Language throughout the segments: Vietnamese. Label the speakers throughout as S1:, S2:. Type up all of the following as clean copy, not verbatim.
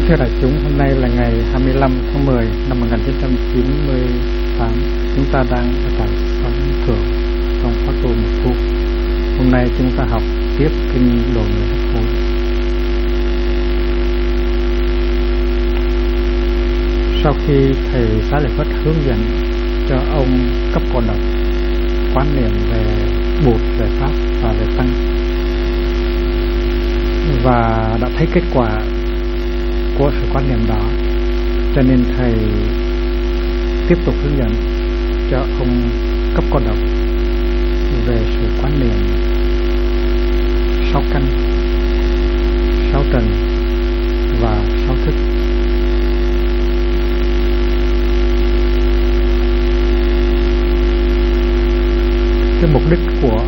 S1: Thưa đại chúng, hôm nay là ngày 25 tháng 10 năm 1998. Chúng ta đang ở tại Quán Thượng trong khóa tu một phút. Hôm nay chúng ta học tiếp kinh Đồ Người Hấp Hối. Sau khi thầy Xá Lợi Phất hướng dẫn cho ông cấp cô độc quán niệm về Bụt, về Pháp và về Tăng, và đã thấy kết quả của sự quan niệm đó, cho nên thầy tiếp tục hướng dẫn cho ông cấp cô độc về sự quán niệm 6 căn, 6 trần và 6 thức. Cái mục đích của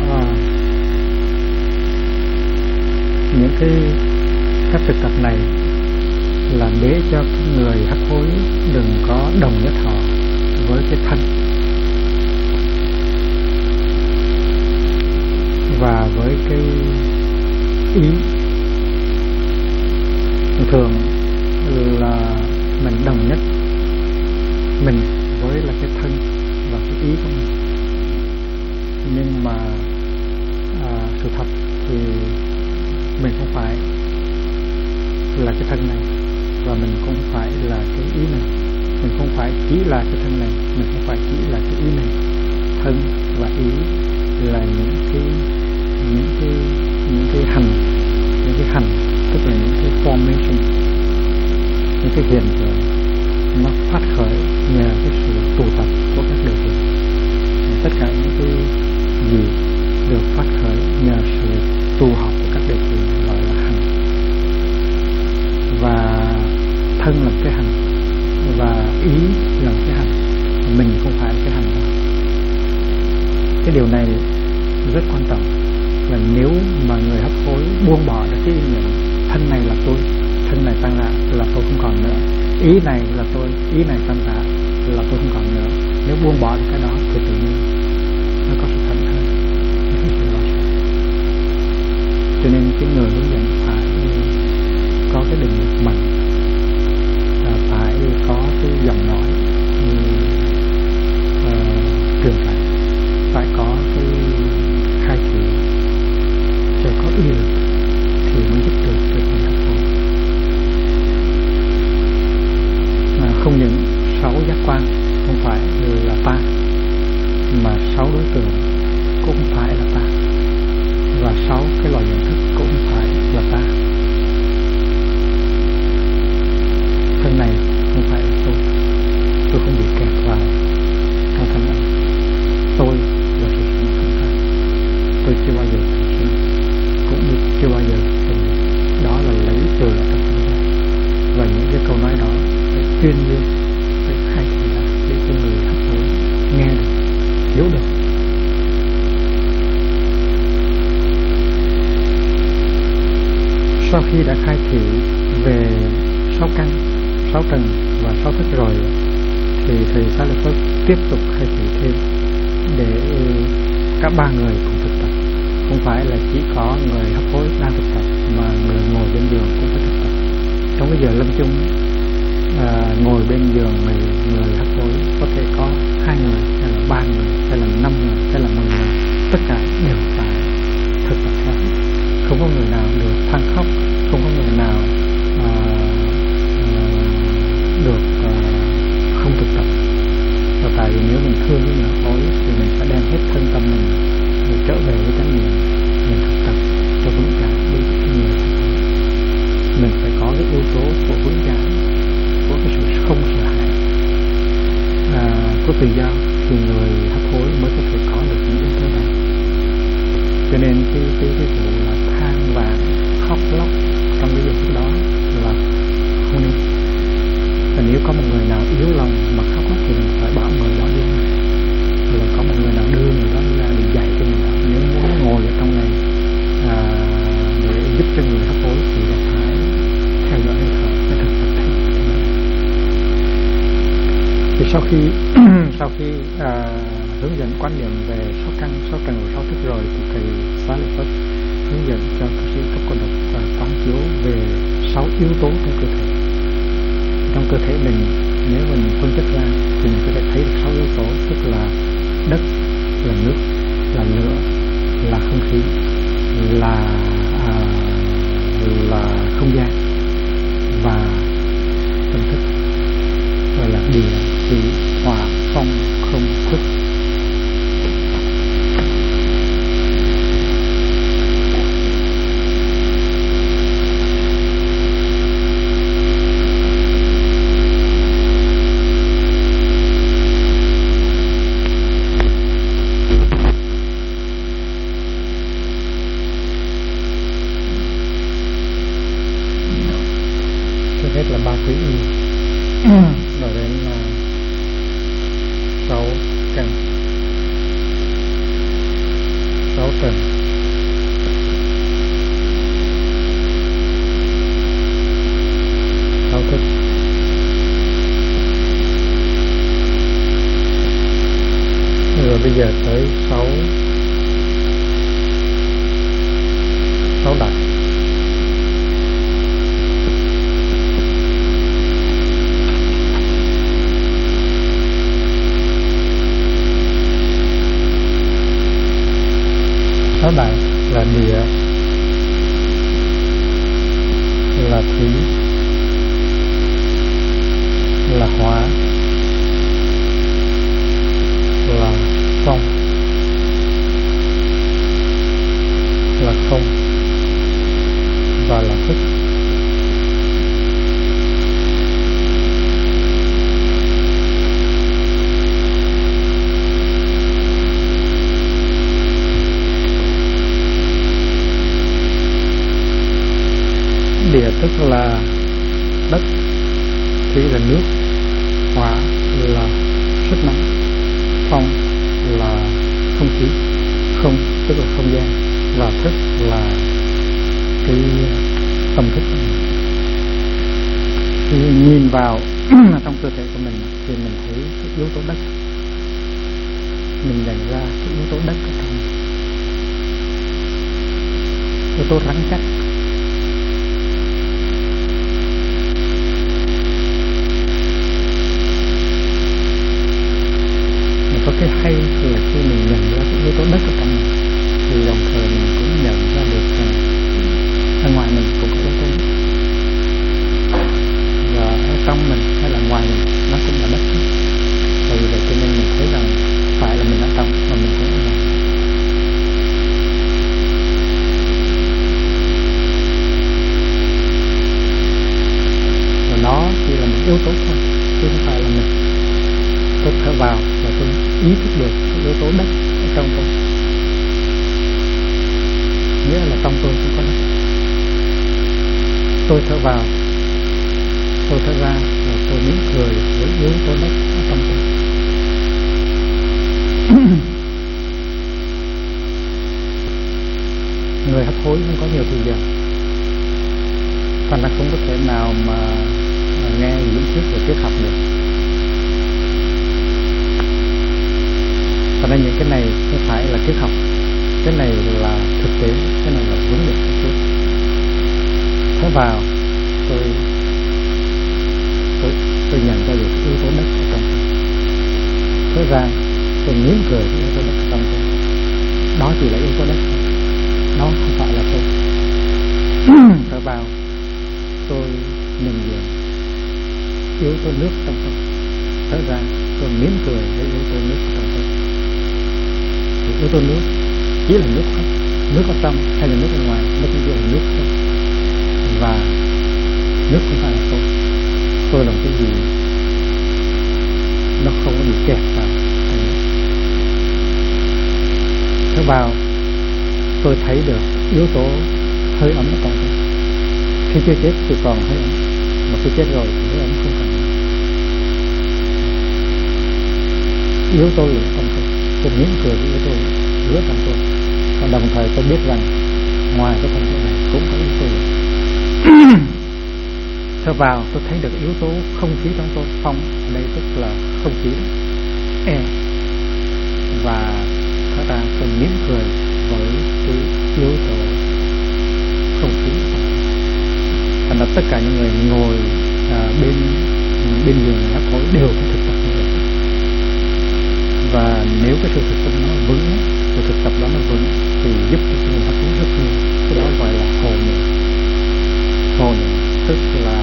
S1: những cái phép thực tập này là để cho cái người hấp hối đừng có đồng nhất họ với cái thân và với cái ý. Thường là mình đồng nhất mình với là cái thân và cái ý của mình, nhưng mà sự thật thì mình không phải là cái thân này, và mình không phải là cái ý này, mình không phải chỉ là cái thân này, mình không phải chỉ là cái ý này. Thân và ý là những cái hành, tức là những cái formation, những cái hiện tượng nó phát khởi nhờ cái sự tụ tập của các điều kiện. Tất cả những cái gì được phát khởi nhờ sự tụ họp của các điều kiện gọi là hành. Và thân là cái hành và ý là cái hành, mình không phải cái hành đó. Cái điều này rất quan trọng, là nếu mà người hấp hối buông bỏ được cái ý niệm thân này là tôi, thân này tăng hạ là tôi không còn nữa, ý này là tôi, ý này tăng hạ là tôi không còn nữa, nếu buông bỏ được cái đó thì tự nhiên nó có sự thảnh thơi, nó có sự lo sợ. Cho nên cái người hướng dẫn phải có cái định lực mạnh, phải có cái giọng nói truyền cảm, phải có cái khai thị cho có uy lực thì mới giúp được cho người hấp hối. Không những 6 giác quan không phải là ta, mà 6 đối tượng cũng không phải là ta, và 6 cái loại nhận thức cũng không phải là ta. Thân này không phải là tôi không bị kẹt vào trong thân này. Tôi là sự sống thân ta, tôi chưa bao giờ từng sinh, cũng như chưa bao giờ từng. Đó là lấy từ ở trong thân ta, và những cái câu nói đó phải tuyên dương, phải khai thị ra để cho người hấp hối nghe được, hiểu được. Sau khi đã khai thị về 6 căn, 6 trần và 6 thức rồi, thì thầy Xá Lợi Phất tiếp tục khai thị thêm để cả ba người cùng thực tập. Không phải là chỉ có người hấp hối đang thực tập, mà người ngồi bên giường cũng phải thực tập. Trong cái giờ lâm chung, ngồi bên giường người hấp hối có thể có 2 người, hay là 3 người, hay là 5 người, hay là 10 người, tất cả đều phải thực tập theo. Không có người nào được than khóc, không có người nào được không thực tập. Và tại vì nếu mình thương với người hối thì mình phải đem hết thân tâm mình để trở về với chánh niệm, mình thực tập cho vững chãi đi cái người hối. Mình phải có cái yếu tố của vững chãi, của cái sự không sợ hãi, của tự do, thì người hấp hối mới có thể có được những yếu tố đó. Cho nên cái vụ là than vãn, khóc lóc trong cái việc đó là không nên. Và nếu có một người nào yếu lòng mà khóc lóc thì mình phải bảo người đó đi ra, rồi có một người nào đưa người đó ra để dạy cho người đó. Nếu muốn ngồi ở trong này để giúp cho người hấp hối thì phải theo dõi hơi thở, phải thực tập theo. Thì sau khi hướng dẫn quan niệm về 6 căn, 6 trần và 6 thức rồi, thì thầy Xá Lợi Phất hướng dẫn cho cư sĩ cấp cô độc và quán chiếu về 6 yếu tố trong cơ thể. trong cơ thể mình, nếu mình phân tích ra thì mình có thể thấy được 6 yếu tố, tức là đất, là nước, là lửa, là không khí, là không gian và tâm thức, rồi là địa, thủy, hỏa, phong, không, thức. Hết là 3 quý y rồi đến 6 căn, 6 trần, 6 thức. Rồi bây giờ tới 6 đại. 6 đại là địa, là thủy, là hỏa, là phong, là không và là thức. Địa tức là đất, thủy là nước, hỏa là sức nóng, phong là không khí, không tức là không gian, và thức là cái tâm thức. Khi nhìn vào trong cơ thể của mình thì mình thấy cái yếu tố đất, mình nhận ra cái yếu tố đất ở trong yếu tố rắn chắc. Có cái hay là khi mình nhận ra cái yếu tố đất ở trong mình thì đồng thời mình cũng nhận ra được rằng ở ngoài mình cũng có yếu tố đất, và ở trong mình hay là ngoài mình nó cũng là đất. Vì vậy cho nên mình thấy rằng phải là mình ở trong mà mình cũng ở ngoài. Và nó chỉ là một yếu tố thôi chứ không phải là mình. Tôi thở vào và tôi ý thức được cái yếu tố đất ở trong tôi, nghĩa là trong tôi cũng có đất. Tôi thở vào, tôi thở ra và tôi mỉm cười với yếu tố đất ở trong tôi. Người hấp hối không có nhiều thời giờ, thành ra không có thể nào mà nghe diễn thuyết về triết học được. Và nên những cái này không phải là triết học, cái này là thực tế, cái này là huấn luyện thực tế. Thở vào, tôi nhận ra được yếu tố đất ở trong tôi. Thở ra, tôi mỉm cười với yếu tố đất ở trong tôi. Đó chỉ là yếu tố đất thôi, đó không phải là tôi. Thở vào, tôi nhận diện yếu tố nước trong tôi. Thở ra, tôi mỉm cười với yếu tố nước trong tôi. Yếu tố nước chỉ là nước thôi, nước ở trong hay là nước ở ngoài, nó cũng chỉ là nước thôi. Và nước không phải là tôi làm cái gì nó không có bị kẹt vào. Thở vào, tôi thấy được yếu tố hơi ấm ở trong tôi. Khi chưa chết thì còn hơi ấm, mà khi chết rồi thì hơi ấm không còn nữa. Yếu tố lửa trong tôi mỉm cười với yếu tố lửa trong tôi, và đồng thời tôi biết rằng ngoài cái thân thể này cũng có yếu tố lửa. Thở vào, tôi thấy được yếu tố không khí trong tôi. Phong ở đây tức là không khí đó, air. Và thở ra, tôi mỉm cười với cái yếu tố không khí. Thành ra tất cả những người ngồi bên bên dưới lá phổi đều phải thực tập như vậy. Và nếu cái sự thực tập nó vững, sự thực tập đó nó vững thì giúp cho chúng ta tiến rất nhiều. Cái đó gọi là hồ niệm. Hồ niệm tức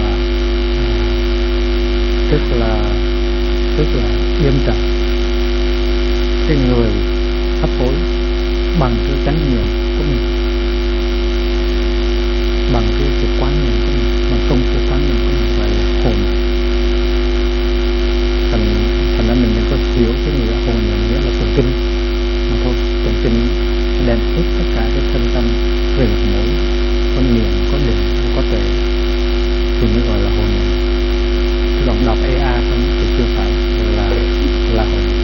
S1: là yên trần cái người hấp hối bằng cái chánh niệm của mình, bằng cái sự quán niệm của mình, bằng công phu quán niệm của mình, gọi là hồ niệm. Thành ra mình đừng có hiểu cái nghĩa hồ niệm nghĩa là tụng kinh mà thôi. Tụng kinh đem hết tất cả cái thân tâm về một mối, có niệm, có định, có tuệ thì mới gọi là hồ niệm. Chứ còn đọc EA không thì chưa phải là hồ niệm.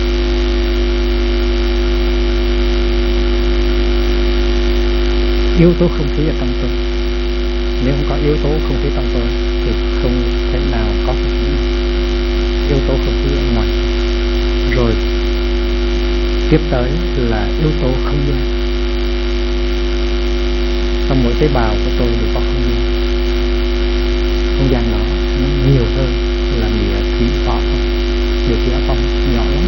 S1: Yếu tố không khí ở trong tôi, nếu không có yếu tố không khí trong tôi thì không thể nào có cái yếu tố không khí ở ngoài. Rồi tiếp tới là yếu tố không gian. Trong mỗi tế bào của tôi đều có không gian. Không gian đó nó nhiều hơn là địa thủy hỏa phong. Địa thủy hỏa phong nhỏ lắm.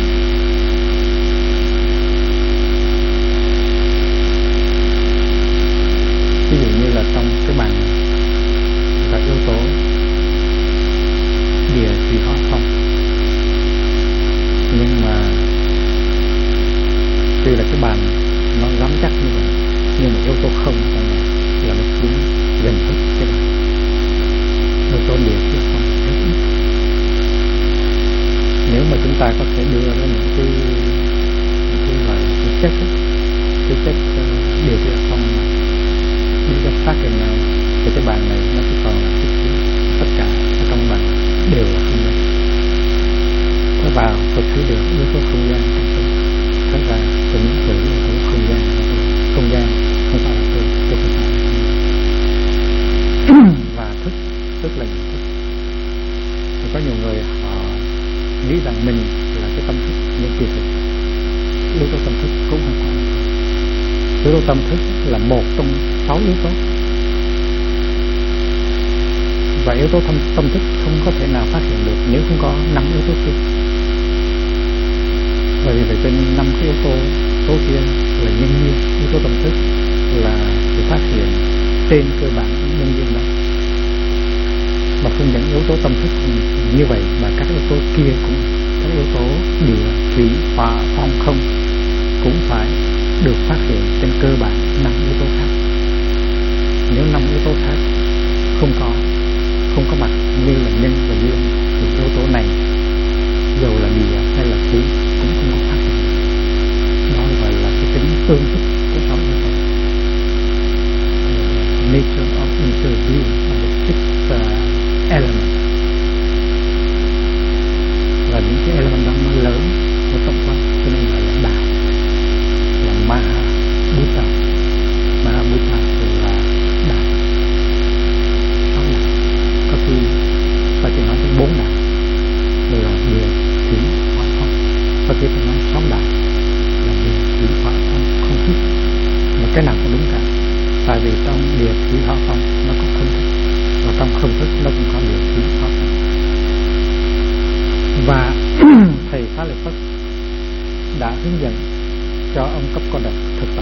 S1: Ví dụ như là trong cái bàn có yếu tố địa thủy hỏa phong, nhưng mà tuy là cái bàn nó rắn chắc như vậy nhưng mà yếu tố không trong này là nó chiếm gần hết cái bàn. Yếu tố địa thủy hỏa phong rất ít. Nếu mà chúng ta có thể đưa ra những cái gọi là cái chất địa thủy hỏa phong đi cho sát gần nhau thì cái bàn này nó chỉ còn là chút xíu. Tất cả ở trong bàn đều là không gian. Tôi vào tôi thấy được yếu tố không gian trong tôi. Thật ra tôi muốn thử yếu tố không gian trong tôi. Không gian không phải là tôi không phải là không gian. Và thức là nhận thức. Thì có nhiều người họ nghĩ rằng mình là cái tâm thức, nhưng kỳ thực yếu tố tâm thức cũng không phải. Yếu tố tâm thức là một trong 6 yếu tố. Và yếu tố tâm thức không có thể nào phát hiện được nếu không có 5 yếu tố kia. Bởi vì trên 5 cái yếu tố kia là nhân duyên. Yếu tố tâm thức là sự phát hiện trên cơ bản nhân duyên đó. Mà không những yếu tố tâm thức như vậy mà các yếu tố kia cũng, các yếu tố địa, thủy, hỏa, phong, không cũng phải được phát hiện trên cơ bản 5 yếu tố khác. Nếu 5 yếu tố khác không có mặt như là nhân và duyên thì yếu tố này dù là địa hay là thủy cũng không có phát hiện. Đó gọi là cái tính tương thích của 6 yếu tố. Nature of interbeing of the 6 elements. Và những cái element đó nó lớn, nó tổng quát cho nên gọi là đạo, là Mahabhuta. Mahabhuta là đạo, 6 đạo. Có khi ta chỉ nói đến 4 đạo là địa, thủy, hỏa, phong. Có khi ta nói 6 đạo là địa, thủy, hỏa, phong, không thức. Mà cái nào cũng đúng cả. Tại vì trong địa, thủy, hỏa, phong nó có không thức, và trong không thức nó cũng có địa, thủy, hỏa, phong. Và thầy Xá Lợi Phất đã hướng dẫn cho ông Cấp Cô Độc thực tập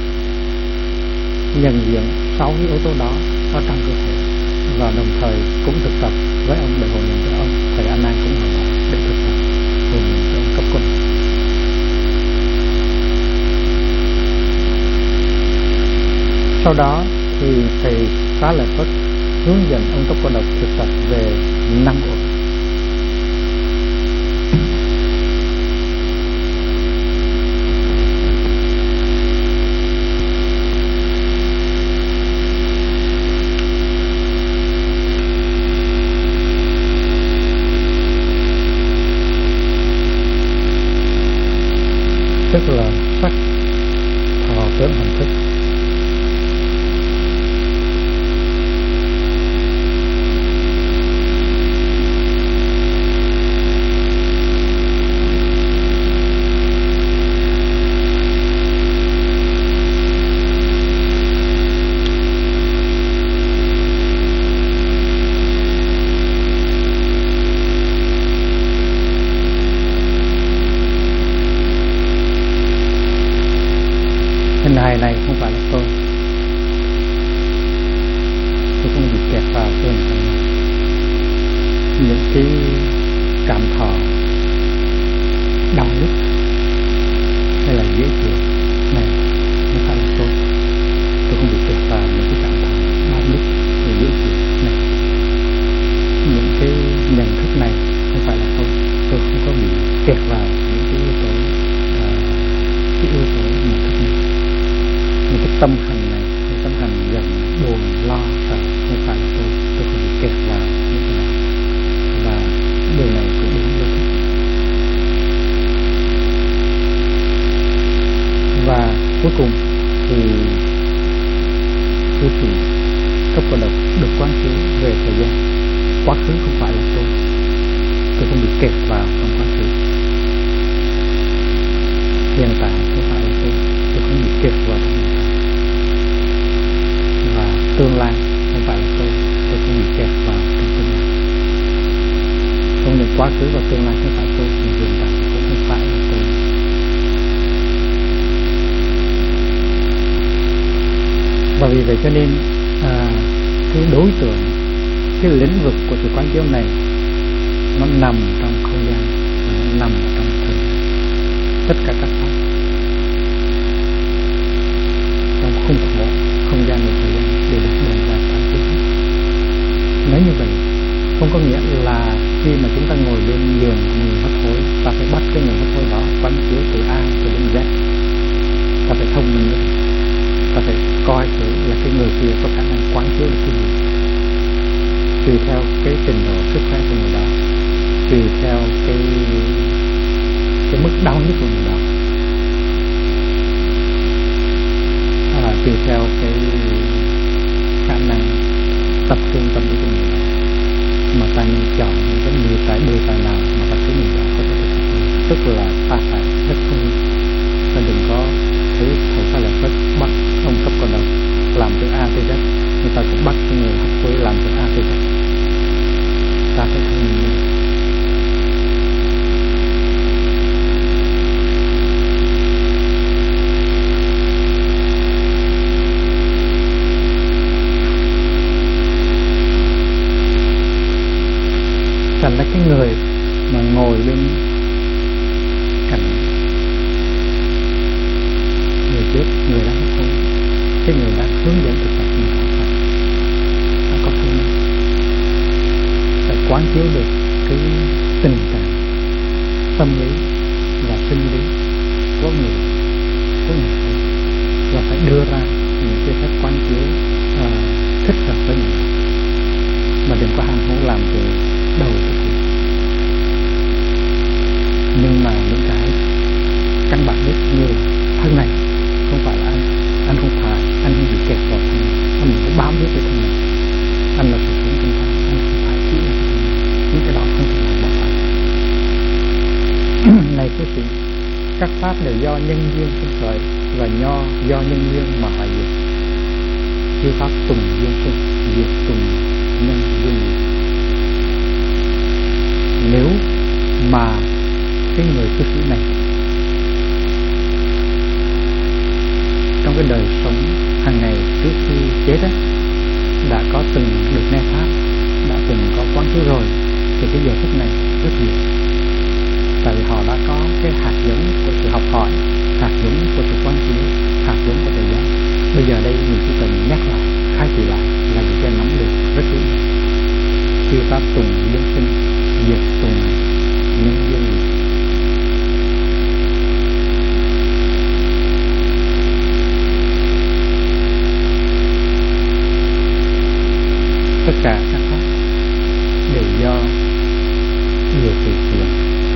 S1: nhận diện 6 yếu tố đó ở trong cơ thể, và đồng thời cũng thực tập với ông để hồi niệm cho ông. Thầy A Nan cũng là để thực tập hồi niệm cho ông Cấp Cô Độc. Sau đó thì thầy Xá Lợi Phất hướng dẫn ông Cấp Cô Độc thực tập về 5 uẩn. Tức là sắc, thọ, tưởng, hành, thức. Ngài này không phải là tôi không bị kẹt vào cái hình ảnh này. Những cái cảm thọ đau nhức hay là dễ chịu này không phải là tôi không bị kẹt vào những cái cảm thọ đau nhức hay dễ chịu này. Những cái nhận thức này không phải là tôi không có bị kẹt vào những cái yếu tố nhận thức này. Những cái tâm hành này, những tâm hành giận buồn lo sợ không phải là tôi không bị kẹt vào những cái đó, và điều này cũng đúng với tôi. Và cuối cùng thì cư sĩ cấp Cô Độc được quán chiếu về thời gian. Quá khứ không phải là tôi không bị kẹt vào trong quá khứ. Hiện tại không phải là tôi không bị kẹt vào trong hiện tại. Và tương lai không phải là tôi không bị kẹt vào trong tương lai. Không những quá khứ và tương lai không phải tôi, thì hiện tại cũng không phải là tôi. Và vì vậy cho nên cái đối tượng, cái lĩnh vực của sự quán chiếu này nó nằm trong không gian và nó nằm trong thời gian. Tất cả các pháp trong khung khổ không gian và thời gian đều được đem ra quán chiếu. Nói như vậy không có nghĩa là khi mà chúng ta ngồi bên giường của người hấp hối, ta phải bắt cái người hấp hối đó quán chiếu từ A cho đến Z. Ta phải thông minh, ta phải coi thử là cái người kia có khả năng quán chiếu được cái gì, tùy theo cái trình độ sức khỏe của người đó, tùy theo cái mức đau nhức của người đó, tùy theo cái khả năng tập trung tâm của người đó, mà ta nên chọn những cái đề tài nào mà ta thấy mình đó có thể thực hiện. Tức là ta phải rất thông minh, ta đừng có thấy thầy Pháp Lợi Phất bắt ông cấp Cô Độc làm từ A tới Z, người ta cũng bắt cái người học với làm từ A tới Z. Ta phải thông minh. Thành ra cái người mà ngồi bên cạnh người chết, người đã hấp hối, cái người đã hướng dẫn thực tập mình học Phật, đã có thông minh, phải quán chiếu được cái tình trạng, tâm lý và sinh lý của người chết, và phải đưa ra những cái phép quán chiếu thích hợp với mình, mà đừng có ham hố làm từ đầu tới cuối. Nhưng mà những cái căn bản nhất như là thân này không phải là anh không phải, anh không bị kẹt vào thân này, anh đừng có bám víu với thân này, anh là sự sống trong thân, anh không phải chỉ là thân này. Những cái đó không thể nào bỏ phải. Này quý vị, các pháp đều do nhân duyên sinh khởi và do nhân duyên mà hoại diệt. Chư pháp tùng duyên sinh, diệt tùng nhân duyên diệt. Nếu mà cái người cư sĩ này trong cái đời sống hàng ngày trước khi chết ấy, đã có từng được nghe pháp, đã từng có quán chiếu rồi, thì cái giờ phút này rất nhiều. Tại vì họ đã có cái hạt giống của sự học hỏi, hạt giống của sự quán chiếu, hạt giống của thời gian. Bây giờ đây mình chỉ cần nhắc lại, khai thị lại là người ta nắm được rất kỹ. Chư pháp tùng duyên sinh, diệt tùng nhân duyên diệt. Tất cả các pháp đều do điều khiển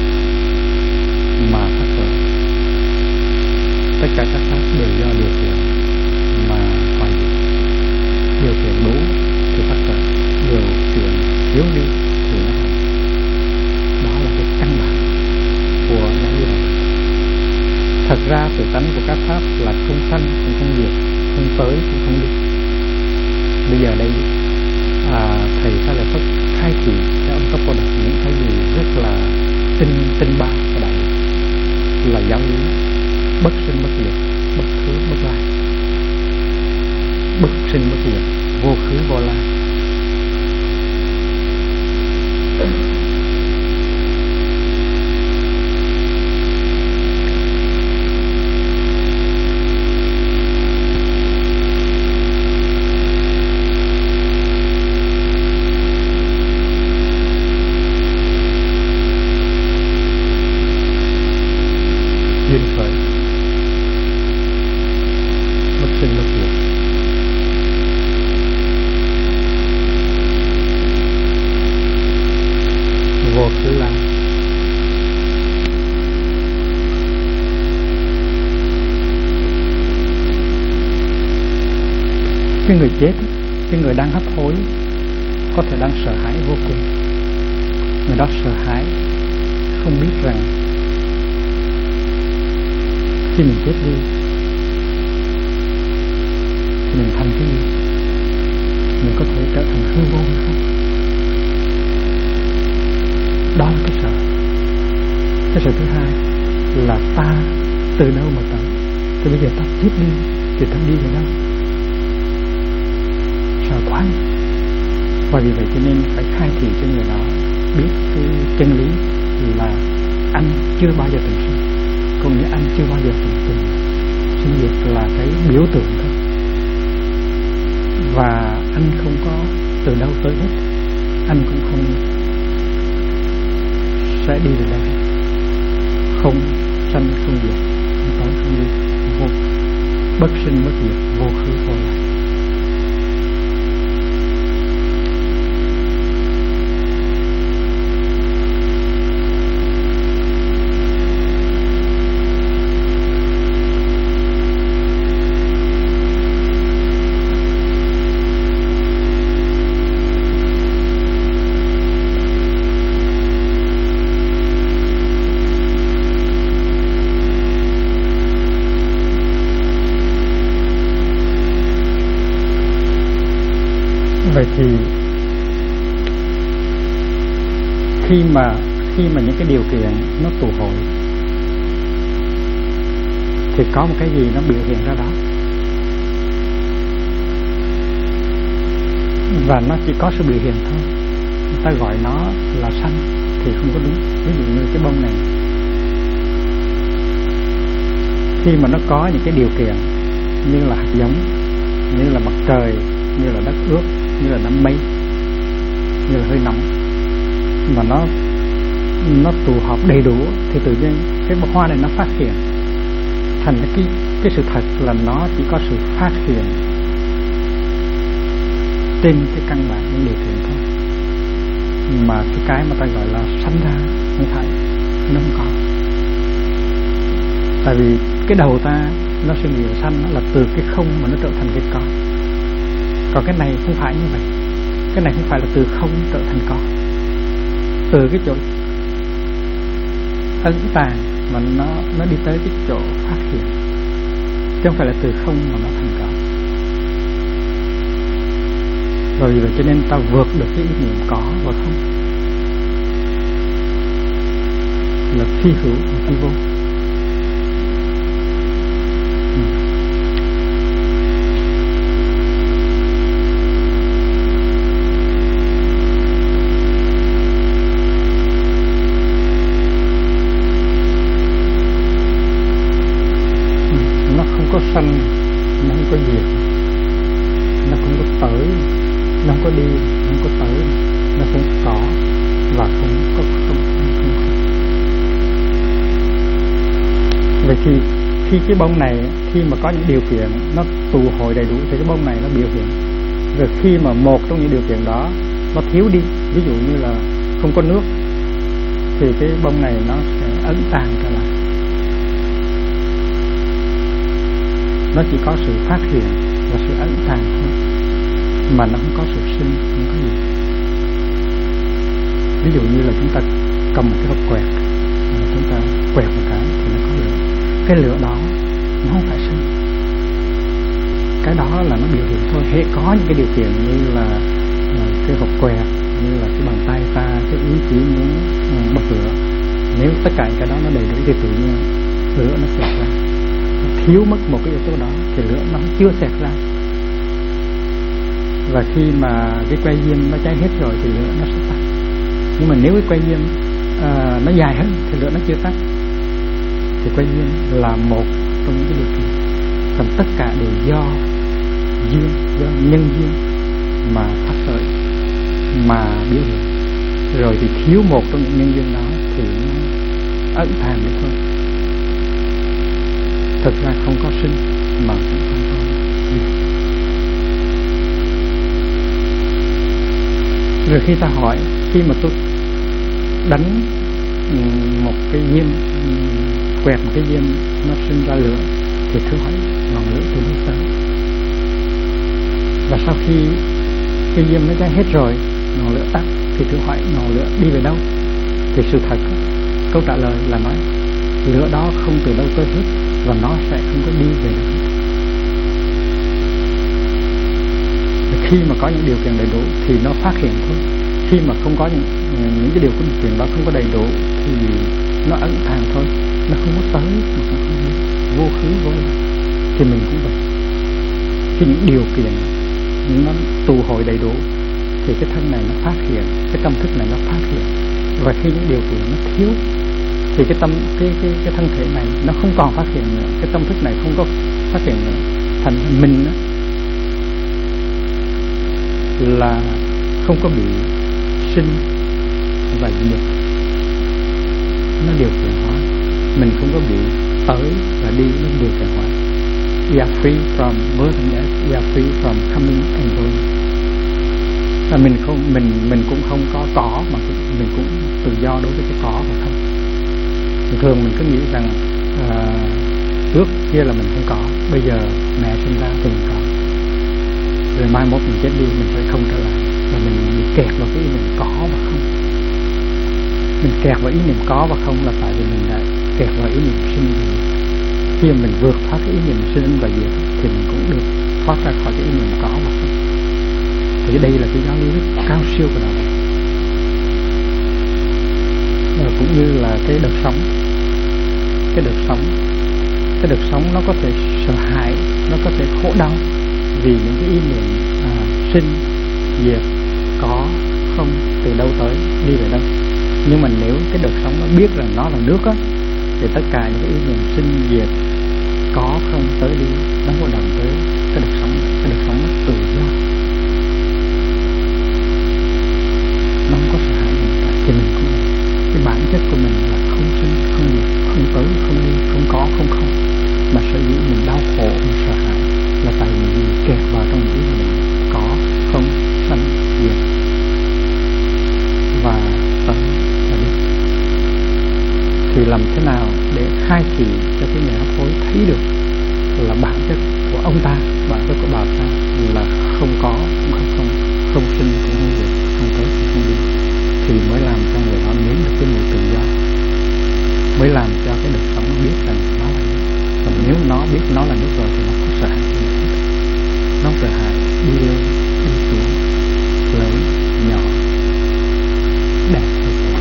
S1: mà phát khởi. Tất cả các pháp đều do điều khiển mà hoại diệt. Điều khiển đúng thì phát khởi, điều khiển thiếu đi thì nó hoại. Đó là cái căn bản của giáo lý này. Thật ra tự tánh của các pháp là không sanh cũng không diệt, không tới cũng không đi. Bây giờ đây thầy Pháp Lợi Phất khai thị cho ông cấp Cô Độc những cái gì rất là tinh ba của đạo, là giáo lý bất sinh bất diệt, bất thứ bất lai. bất sinh bất diệt, vô khứ vô lai. Duyên khởi, bất sinh bất diệt, vô khứ lai. Cái người chết, cái người đang hấp hối, có thể đang sợ hãi vô cùng. Người đó sợ hãi, không biết rằng khi mình chết đi thì mình thành cái gì? Mình có thể trở thành hư vô hay không? Đó là cái sợ. Cái sợ thứ hai là ta từ đâu mà tới? Thì bây giờ ta chết đi thì ta đi về đâu? Sợ quá. Và vì vậy cho nên phải khai thị cho người đó biết cái chân lý là anh chưa bao giờ từng sinh, cũng như anh chưa bao giờ từng sinh diệt là cái biểu tượng thôi, và anh không có từ đâu tới hết, anh cũng không sẽ đi về đâu hết. Không sanh không diệt, không tới không đi, vô bất sinh bất diệt, vô khứ vô lai. Vậy thì khi mà những cái điều kiện nó tụ hội thì có một cái gì nó biểu hiện ra đó, và nó chỉ có sự biểu hiện thôi. Người ta gọi nó là sanh thì không có đúng. Ví dụ như cái bông này, khi mà nó có những cái điều kiện như là hạt giống, như là mặt trời, như là đất ướt, như là đám mây, như là hơi nóng, mà nó tụ họp đầy đủ thì tự nhiên cái bông hoa này nó phát hiện. Thành cái sự thật là nó chỉ có sự phát hiện trên cái căn bản những điều kiện thôi, mà cái mà ta gọi là sanh ra không phải, nó không có. Tại vì cái đầu ta nó suy nghĩ là sanh, nó là từ cái không mà nó trở thành cái có. Còn cái này không phải như vậy. Cái này không phải là từ không trở thành có, từ cái chỗ ẩn tàng mà nó đi tới cái chỗ phát hiện, chứ không phải là từ không mà nó thành có. Và vì vậy cho nên ta vượt được cái ý niệm có và không, là phi hữu và phi vô. Nó không có sanh, nó không có diệt, nó không có tới, nó không có đi, nó không có tới, nó không có và không có không. Vậy thì khi cái bông này, khi mà có những điều kiện nó tụ hội đầy đủ thì cái bông này nó biểu hiện. Rồi khi mà một trong những điều kiện đó nó thiếu đi, ví dụ như là không có nước, thì cái bông này nó sẽ ấn tàn trở lại. Nó chỉ có sự phát hiện và sự ấn tàn thôi, mà nó không có sự sinh, không có gì. Ví dụ như là chúng ta cầm một cái hộp quẹt, chúng ta quẹt một cái thì nó có lửa. Cái lửa đó nó không phải sinh, cái đó là nó biểu hiện thôi. Hệ có những cái điều kiện như là cái hộp quẹt, như là cái bàn tay ta, cái ý chí muốn bật lửa, nếu tất cả cái đó nó đầy đủ thì tự nhiên lửa nó xẹt ra. Thiếu mất một cái yếu tố đó thì lửa nó chưa xẹt ra. Và khi mà cái que diêm nó cháy hết rồi thì lửa nó sẽ tắt. Nhưng mà nếu cái que diêm nó dài hơn thì lửa nó chưa tắt, thì que diêm là một trong những cái điều kiện. Còn tất cả đều do duyên, do nhân duyên mà phát khởi, mà biểu hiện. Rồi thì thiếu một trong những nhân duyên đó thì nó ẩn tàng đấy thôi. Thực ra không có sinh mà cũng không có diệt. Rồi khi ta hỏi, khi mà tôi đánh một cái diêm, quẹt một cái diêm nó sinh ra lửa, thì thử hỏi ngọn lửa từ đâu tới. Và sau khi cái diêm nó cháy hết rồi, ngọn lửa tắt, thì thử hỏi ngọn lửa đi về đâu. Thì sự thật, câu trả lời là nói lửa đó không từ đâu tới hết, và nó sẽ không có đi về đâu. Khi mà có những điều kiện đầy đủ thì nó phát hiện thôi. Khi mà không có những cái điều kiện đó không có đầy đủ thì nó ẩn tàng thôi. Nó không có tới, mà không đi, vô khứ vô lại. Thì mình cũng vậy. Khi những điều kiện nó tụ hội đầy đủ thì cái thân này nó phát hiện, cái tâm thức này nó phát hiện. Và khi những điều kiện nó thiếu thì cái thân thể này nó không còn phát hiện nữa, cái tâm thức này không có phát hiện nữa. Thành mình đó, là không có bị sinh và diệt, nó điều kiện hóa. Mình không có bị tới và đi, nó điều kiện hóa. We are free from birth and death. We are free from coming and going. Và mình cũng không có mà mình cũng tự do đối với cái có và không. Thường mình cứ nghĩ rằng trước kia là mình không có, bây giờ mẹ sinh ra thì mình có, rồi mai mốt mình chết đi mình sẽ không trở lại. Và mình bị kẹt vào cái ý niệm có và không. Mình kẹt vào ý niệm có và không là tại vì mình đã kẹt vào ý niệm sinh và diệt. Khi mà mình vượt thoát cái ý niệm sinh và diệt thì mình cũng được thoát ra khỏi cái ý niệm có và không. Thì đây là cái giáo lý rất cao siêu của đạo Phật. Cũng như là cái đợt sống. Cái đợt sống nó có thể sợ hãi, nó có thể khổ đau vì những cái ý niệm sinh, diệt, có, không, từ đâu tới, đi về đâu. Nhưng mà nếu cái đợt sống nó biết rằng nó là nước á, thì tất cả những cái ý niệm sinh, diệt, có, không, tới đi, nó có động tới cái đợt sống. Cái đợt sống nó tự do, nó không có sợ hãi gì cả. Thì mình cũng cái bản chất của mình là không sinh, không diệt, không tới, không đi, không có, không không. Mà sở dĩ mình đau khổ, mình sợ hãi là tại mình bị kẹt vào trong ý niệm có, không, sanh, diệt và tới và đi. Thì làm thế nào để khai thị cho cái người hấp hối thấy được là bản chất của ông ta, bản chất của bà ta là không có, không sinh cũng không diệt, không tới cũng không đi, thì mới làm cho người đó nếm được cái mùi tự do, mới làm cho cái đời sống biết rằng nó là nước. Còn nếu nó biết nó là nước rồi thì nó có sợ hãi gì nữa. Nó sợ hãi đi lên, đi xuống, lớn, nhỏ, đẹp hay xấu.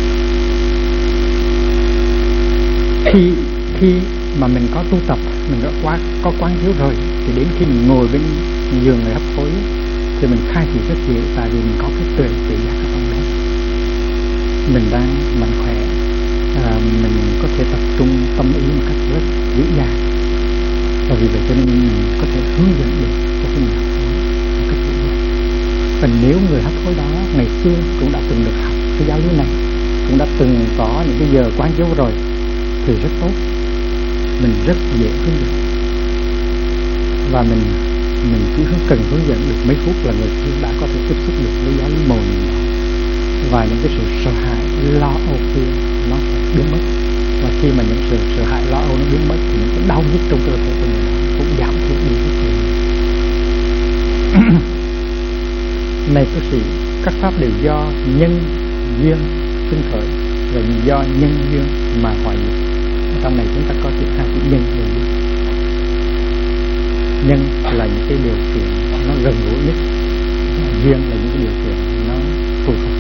S1: Khi mà mình có tu tập, mình có quán chiếu rồi, thì đến khi mình ngồi bên giường người hấp hối thì mình khai thị rất dễ, tại vì mình có cái tuệ giác ở trong đó. Mình đang mạnh khỏe, mình có thể tập trung tâm ý một cách rất dễ dàng, và vì vậy cho nên mình có thể hướng dẫn được cho cái người hấp hối một cách dễ dàng. Và nếu người hấp hối đó ngày xưa cũng đã từng được học cái giáo lý này, cũng đã từng có những cái giờ quán chiếu rồi, thì rất tốt, mình rất dễ hướng dẫn. Và mình chỉ cần hướng dẫn được mấy phút là người kia đã có thể tiếp xúc được với giáo lý mầu nhiệm đó, và những cái sự sợ hãi lo âu kia nó sẽ biến mất. Và khi mà những sự sợ hãi lo âu nó biến mất thì những cái đau nhức trong cơ thể của mình cũng giảm thiểu đi rất nhiều. Này cư sĩ, các pháp đều do nhân duyên sinh khởi và do nhân duyên mà hoại diệt. Trong này chúng ta có chữ hai chữ nhân và duyên. Nhân là những cái điều kiện nó gần gũi nhất, duyên là những cái điều kiện nó phù hợp.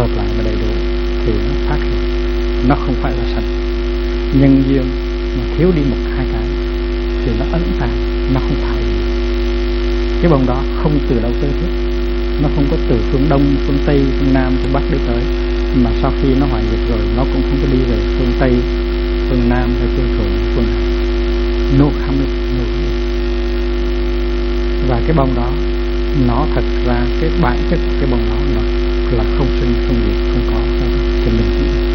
S1: hợp lại mà đầy đủ thì nó phát hiện nó không phải là sanh. Nhân duyên mà thiếu đi một hai cái thì nó ấn tàng, nó không phải gì. Cái bông đó không từ đâu tới hết, nó không có từ phương đông, phương tây, phương nam, phương bắc đi tới, mà sau khi nó hoại diệt rồi nó cũng không có đi về phương tây, phương nam hay phương thượng, phương nào. No coming, no going. Và cái bông đó nó thật ra cái bản chất của cái bông đó nó là không sinh không diệt, không có thì mình cũng vậy.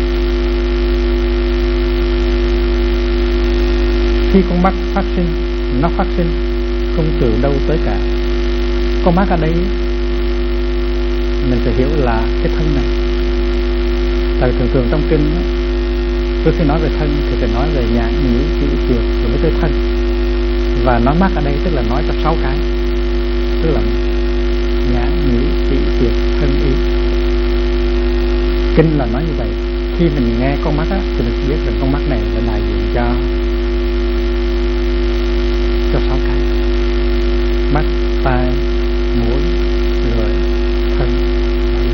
S1: Khi con mắt phát sinh, nó phát sinh không từ đâu tới cả. Con mắt ở đây mình phải hiểu là cái thân này. Tại thường thường trong kinh trước khi nói về thân thì phải nói về nhãn, nhĩ, tỷ, thiệt rồi mới tới thân. Và nói mắt ở đây tức là nói cho 6 cái, tức là nhãn, nhĩ, tỷ, thiệt, thân, ý. Kinh là nói như vậy. Khi mình nghe con mắt á, thì mình biết rằng con mắt này là đại diện cho 6 cái: mắt, tai, mũi, lưỡi, thân, ý.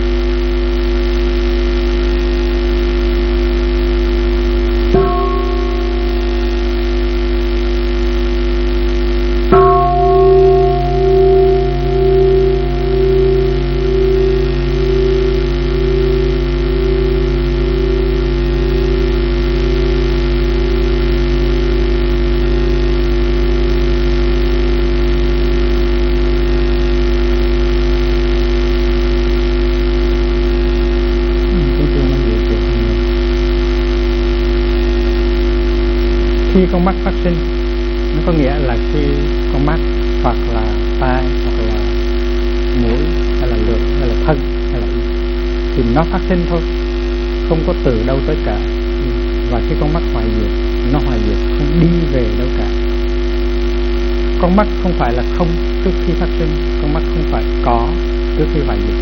S1: Khi con mắt phát sinh, nó có nghĩa là khi con mắt hoặc là tai hoặc là mũi hay là lưỡi hay là thân hay là ý thì nó phát sinh thôi, không có từ đâu tới cả. Và khi con mắt hoại diệt, nó hoại diệt không đi về đâu cả. Con mắt không phải là không trước khi phát sinh, con mắt không phải có trước khi hoại diệt.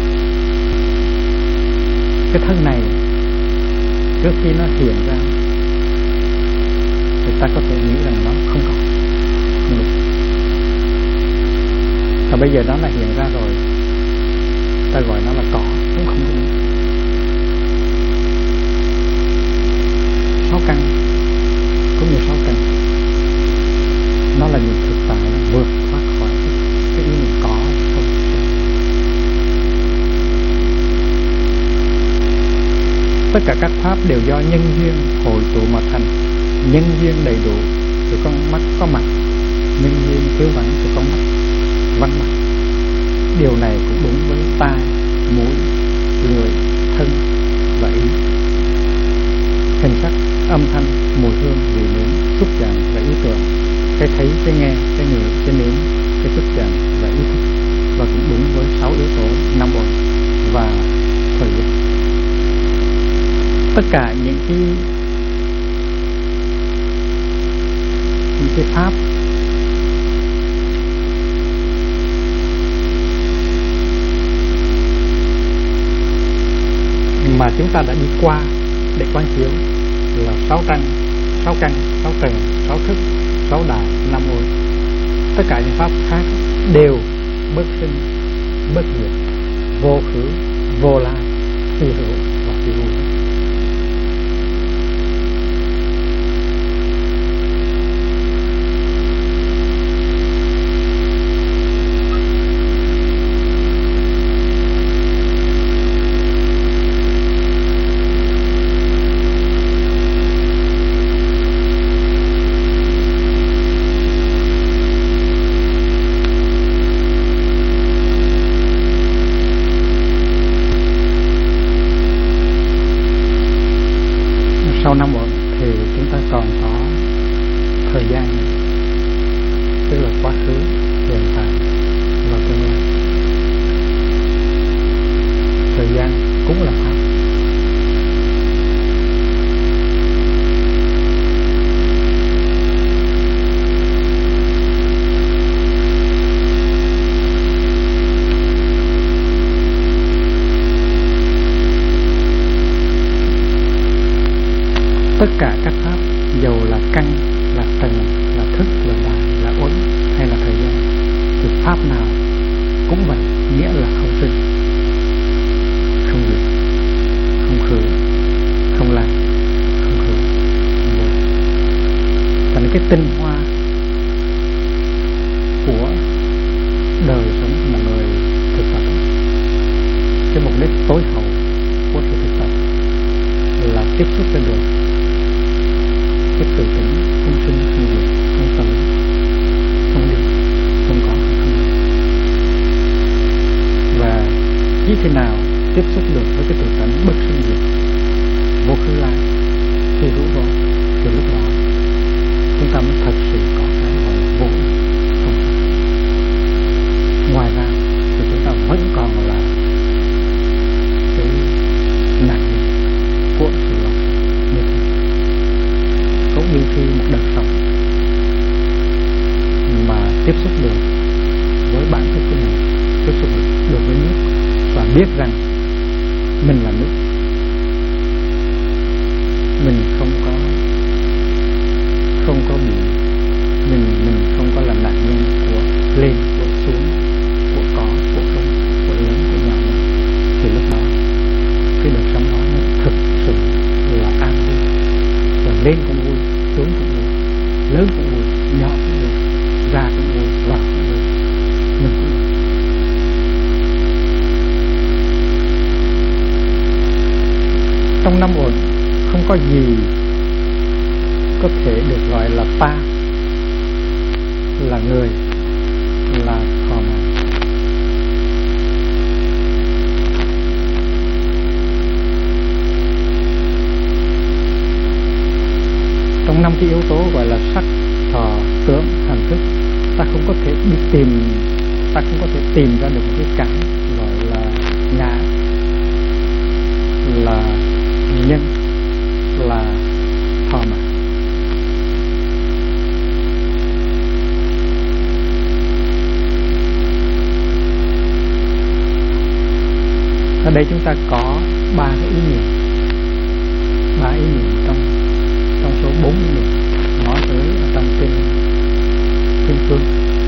S1: Cái thân này trước khi nó hiện ra, ta có thể nghĩ rằng nó không có, không được. Và bây giờ nó là hiện ra rồi, ta gọi nó là có, cũng không có. 6 căn, cũng như 6 căn, nó là những thực tại, nó vượt thoát khỏi cái ý mình có không. Tất cả các pháp đều do nhân duyên hội tụ mà thành. Nhân duyên đầy đủ thì con mắt có mặt, nhân duyên thiếu vắng thì con mắt vắng mặt. Điều này cũng đúng với tai, mũi, lưỡi, thân và ý. Hình sắc, âm thanh, mùi hương, vị nếm, xúc chạm và ý tưởng, cái thấy, cái nghe, cái ngửi, cái nếm, cái xúc chạm và ý thức. Và cũng đúng với 6 yếu tố năm bộ và thời gian. Tất cả những cái pháp mà chúng ta đã đi qua để quán chiếu là 6 căn, 6 trần, 6 thức, 6 đại, 5 ôi. Tất cả những pháp khác đều bất sinh, bất diệt, vô khứ, vô lai, phi hữu và phi vô. Sau 5 uẩn thì chúng ta còn có thời gian, tức là quá khứ, hiện tại và tương lai. Thời gian cũng là pháp. Tất cả các pháp, dầu là căn, là trần, là thức, là đại, là uẩn hay là thời gian, thì pháp nào cũng vậy, nghĩa là không sinh, không không lạc, không khổ, không buồn. Và cái tinh hoa của đời sống của một người thực tập, cái mục đích tối hậu của sự thực tập là tiếp xúc với được cái tự tính không sinh không diệt, không tử, không đi, không có, không có. Và chỉ khi nào tiếp xúc được với cái tự tánh bất sinh diệt, vô khứ lai, khi hữu vô, thì lúc đó chúng ta mới thật sự có cái gọi là vô không phải. Ngoài ra thì chúng ta vẫn còn là cái nạn nhân của sự lo như thế. Cũng như khi một đời sống mà tiếp xúc được với bản chất của mình, tiếp xúc được với nước và biết rằng mình là nước, mình không có bị mình không có là nạn nhân của lên, của xuống, của có, của không, của lớn, của nhỏ nữa, thì lúc đó cái đời sống đó nó thực sự là an vui. Và lên cũng vui, xuống cũng vui, lớn cũng vui, nhỏ cũng vui, ra cũng vui, vào cũng vui, mình cũng vui. Trong năm uẩn không có gì có thể được gọi là ta, là người, là thọ mạng. Trong 5 cái yếu tố gọi là sắc, thọ, tưởng, hành, thức, ta không có thể đi tìm, ta không có thể tìm ra được một cái cảnh gọi là ngã, là nhân, là thọ mạng. Ở đây chúng ta có 3 cái ý niệm, 3 ý niệm trong số 4 ý niệm nói tới ở trong kinh Phương.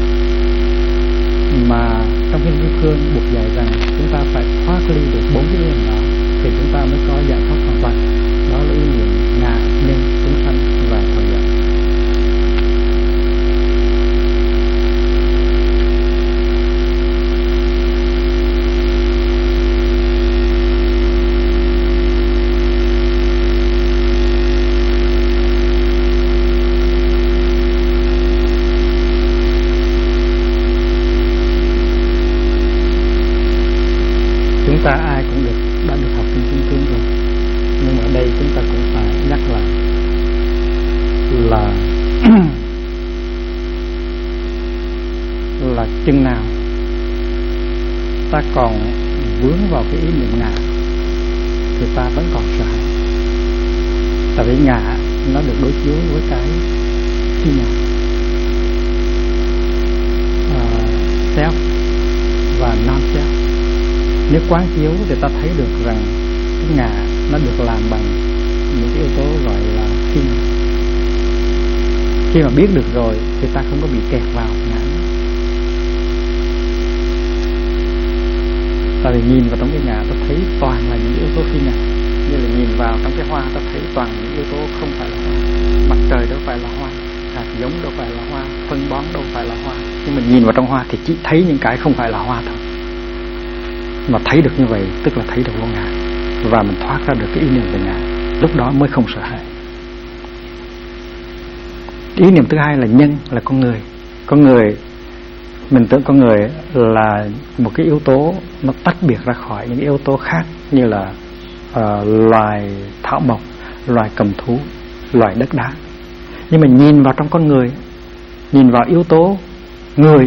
S1: Mà trong kinh Phương buộc dạy rằng chúng ta phải thoát ly được 4 cái ý niệm đó thì chúng ta mới có giải thoát hoàn toàn. Đó là ý niệm ngã, nhân, chúng sanh và thọ giả. Chúng ta ai cũng đã được học kinh Kim Cương rồi, nhưng ở đây chúng ta cũng phải nhắc lại là chừng nào ta còn vướng vào cái ý niệm ngã thì ta vẫn còn sợ hãi. Tại vì ngã nó được đối chiếu với cái phi ngã, self và non self. Nếu quán chiếu thì ta thấy được rằng cái ngã nó được làm bằng những cái yếu tố gọi là phi ngã. Khi mà biết được rồi thì ta không có bị kẹt vào ngã. Ta thì nhìn vào trong cái ngã ta thấy toàn là những yếu tố phi ngã. Như là nhìn vào trong cái hoa ta thấy toàn những yếu tố không phải là hoa. Mặt trời đâu phải là hoa, hạt giống đâu phải là hoa, phân bón đâu phải là hoa. Nhưng mình nhìn vào trong hoa thì chỉ thấy những cái không phải là hoa thôi. Mà thấy được như vậy tức là thấy được vô ngã, và mình thoát ra được cái ý niệm về ngã, lúc đó mới không sợ hãi. Ý niệm thứ hai là nhân, là con người. Con người, mình tưởng con người là một cái yếu tố nó tách biệt ra khỏi những yếu tố khác, như là loài thảo mộc, loài cầm thú, loài đất đá. Nhưng mà nhìn vào trong con người, nhìn vào yếu tố người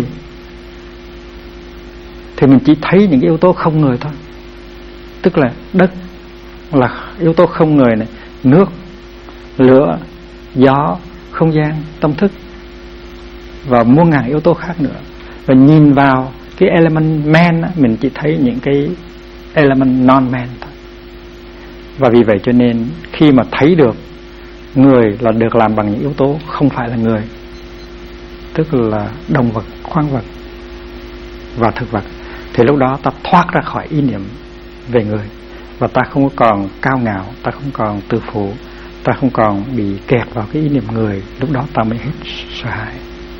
S1: thì mình chỉ thấy những cái yếu tố không người thôi. Tức là đất là yếu tố không người này, nước, lửa, gió, không gian, tâm thức và muôn ngàn yếu tố khác nữa. Và nhìn vào cái element man á, mình chỉ thấy những cái element non-man thôi. Và vì vậy cho nên khi mà thấy được người là được làm bằng những yếu tố không phải là người, tức là động vật, khoáng vật và thực vật, thì lúc đó ta thoát ra khỏi ý niệm về người và ta không còn cao ngạo, ta không còn tự phụ, ta không còn bị kẹt vào cái ý niệm người, lúc đó ta mới hết sợ hãi.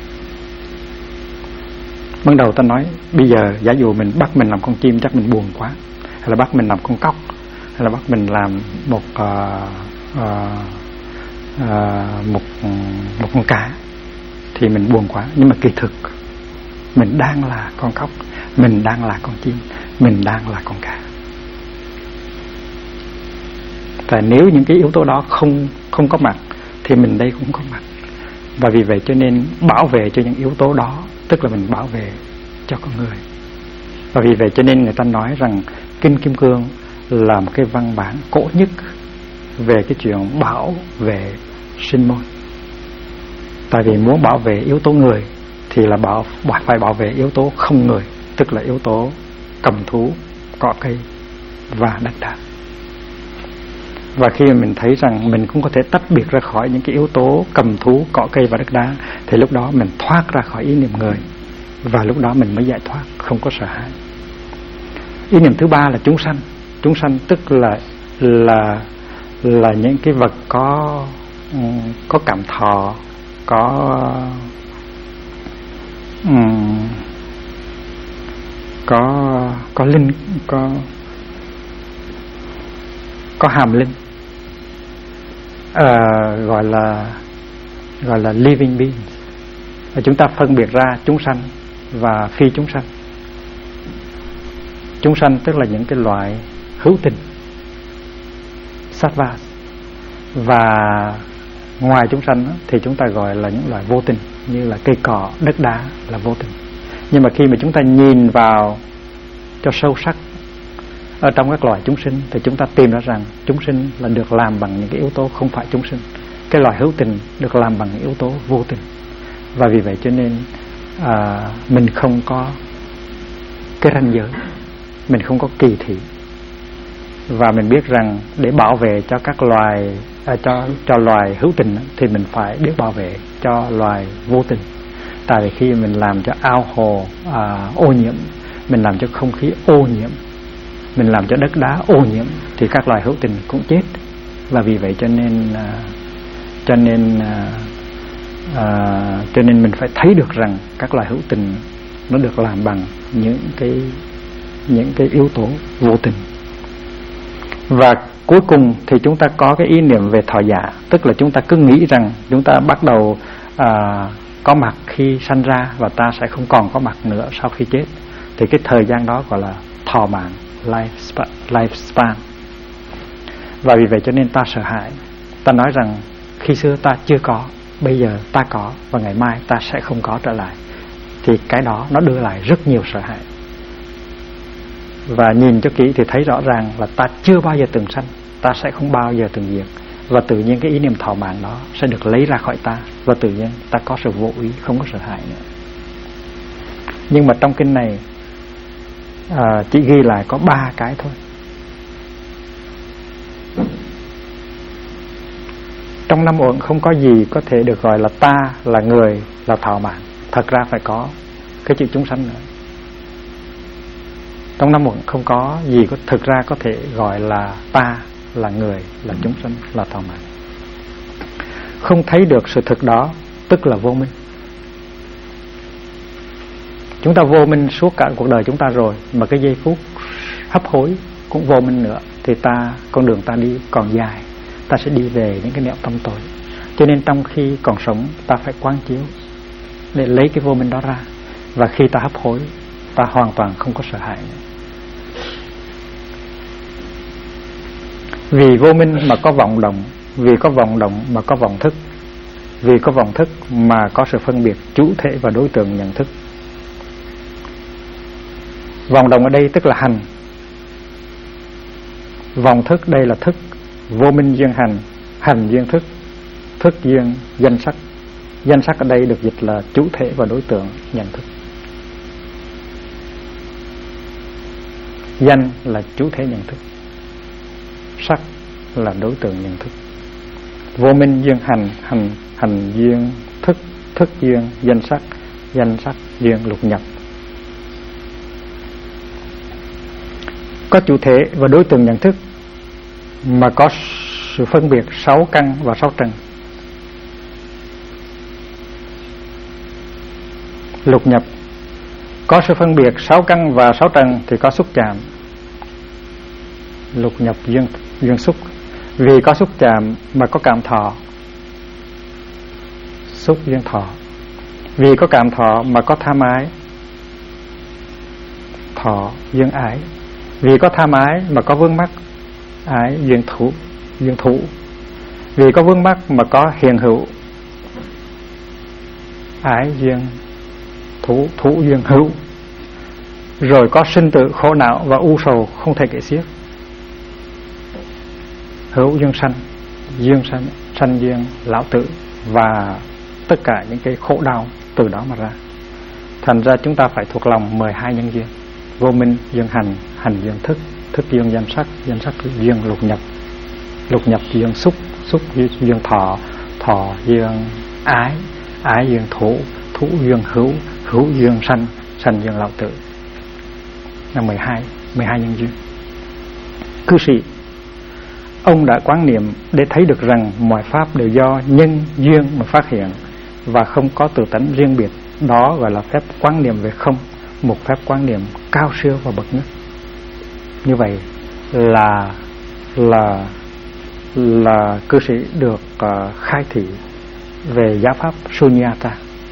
S1: Ban đầu ta nói bây giờ giả dụ mình bắt mình làm con chim chắc mình buồn quá, hay là bắt mình làm con cóc, hay là bắt mình làm một con cá thì mình buồn quá. Nhưng mà kỳ thực mình đang là con cóc, mình đang là con chim, mình đang là con cá. Và nếu những cái yếu tố đó không có mặt thì mình đây cũng có mặt. Và vì vậy cho nên bảo vệ cho những yếu tố đó tức là mình bảo vệ cho con người. Và vì vậy cho nên người ta nói rằng Kinh Kim Cương là một cái văn bản cổ nhất về cái chuyện bảo vệ sinh môn. Tại vì muốn bảo vệ yếu tố người thì là phải bảo vệ yếu tố không người, tức là yếu tố cầm thú, cỏ cây và đất đá. Và khi mình thấy rằng mình cũng có thể tách biệt ra khỏi những cái yếu tố cầm thú, cỏ cây và đất đá, thì lúc đó mình thoát ra khỏi ý niệm người, và lúc đó mình mới giải thoát, không có sợ hãi. Ý niệm thứ ba là chúng sanh. Chúng sanh tức là những cái vật có cảm thọ, có linh, có hàm linh, gọi là living beings. Và chúng ta phân biệt ra chúng sanh và phi chúng sanh. Chúng sanh tức là những cái loại hữu tình, sattva, và ngoài chúng sanh thì chúng ta gọi là những loại vô tình, như là cây cỏ, đất đá là vô tình. Nhưng mà khi mà chúng ta nhìn vào cho sâu sắc ở trong các loài chúng sinh thì chúng ta tìm ra rằng chúng sinh là được làm bằng những cái yếu tố không phải chúng sinh. Cái loài hữu tình được làm bằng những yếu tố vô tình. Và vì vậy cho nên mình không có cái ranh giới, mình không có kỳ thị. Và mình biết rằng để bảo vệ cho các loài cho loài hữu tình thì mình phải biết bảo vệ cho loài vô tình. Tại vì khi mình làm cho ao hồ ô nhiễm, mình làm cho không khí ô nhiễm, mình làm cho đất đá ô nhiễm thì các loài hữu tình cũng chết. Và vì vậy cho nên mình phải thấy được rằng các loài hữu tình nó được làm bằng những cái yếu tố vô tình. Và cuối cùng thì chúng ta có cái ý niệm về thọ giả, tức là chúng ta cứ nghĩ rằng chúng ta bắt đầu có mặt khi sanh ra và ta sẽ không còn có mặt nữa sau khi chết. Thì cái thời gian đó gọi là thọ mạng, lifespan. Và vì vậy cho nên ta sợ hãi. Ta nói rằng khi xưa ta chưa có, bây giờ ta có, và ngày mai ta sẽ không có trở lại. Thì cái đó nó đưa lại rất nhiều sợ hãi. Và nhìn cho kỹ thì thấy rõ ràng là ta chưa bao giờ từng sanh, ta sẽ không bao giờ từng diệt. Và tự nhiên cái ý niệm thọ mạng đó sẽ được lấy ra khỏi ta, và tự nhiên ta có sự vô ý, không có sợ hãi nữa. Nhưng mà trong kinh này chỉ ghi lại có 3 cái thôi. Trong 5 uẩn không có gì có thể được gọi là ta, là người, là thọ mạng. Thật ra phải có cái chữ chúng sanh nữa. Trong 5 uẩn không có gì thực ra có thể gọi là ta, là người, là chúng sanh, là thọ mạng. Không thấy được sự thực đó tức là vô minh. Chúng ta vô minh suốt cả cuộc đời chúng ta rồi, mà cái giây phút hấp hối cũng vô minh nữa, thì con đường ta đi còn dài, ta sẽ đi về những cái nẻo tâm tối. Cho nên trong khi còn sống ta phải quán chiếu để lấy cái vô minh đó ra, và khi ta hấp hối ta hoàn toàn không có sợ hãi nữa. Vì vô minh mà có vọng động, vì có vọng động mà có vọng thức, vì có vọng thức mà có sự phân biệt chủ thể và đối tượng nhận thức. Vọng động ở đây tức là hành, vọng thức đây là thức. Vô minh duyên hành, hành duyên thức, thức duyên danh sắc. Danh sắc ở đây được dịch là chủ thể và đối tượng nhận thức. Danh là chủ thể nhận thức, sắc là đối tượng nhận thức. Vô minh duyên hành, hành duyên thức, thức duyên danh sắc duyên lục nhập. có chủ thể và đối tượng nhận thức, mà có sự phân biệt 6 căn và 6 trần. Lục nhập có sự phân biệt 6 căn và 6 trần thì có xúc chạm. Lục nhập duyên xúc, vì có xúc chạm mà có cảm thọ. Xúc duyên thọ, vì có cảm thọ mà có tham ái. Thọ duyên ái, vì có tham ái mà có vướng mắc. Ái duyên thủ, vì có vướng mắc mà có hiện hữu. Ái duyên thủ duyên hữu. Rồi có sinh tử khổ não và u sầu không thể kể xiết. Hữu duyên sanh duyên lão tử, và tất cả những cái khổ đau từ đó mà ra. Thành ra chúng ta phải thuộc lòng 12 nhân duyên: vô minh duyên hành, hành duyên thức, thức duyên danh sắc duyên lục nhập duyên xúc duyên thọ, thọ duyên ái duyên thủ duyên hữu duyên sanh duyên lão tử. Là 12 nhân duyên. Cư sĩ, ông đã quán niệm để thấy được rằng mọi pháp đều do nhân duyên mà phát hiện và không có tự tánh riêng biệt. Đó gọi là phép quán niệm về không, một phép quán niệm cao siêu và bậc nhất. Như vậy là cư sĩ được khai thị về giáo pháp Sunyata.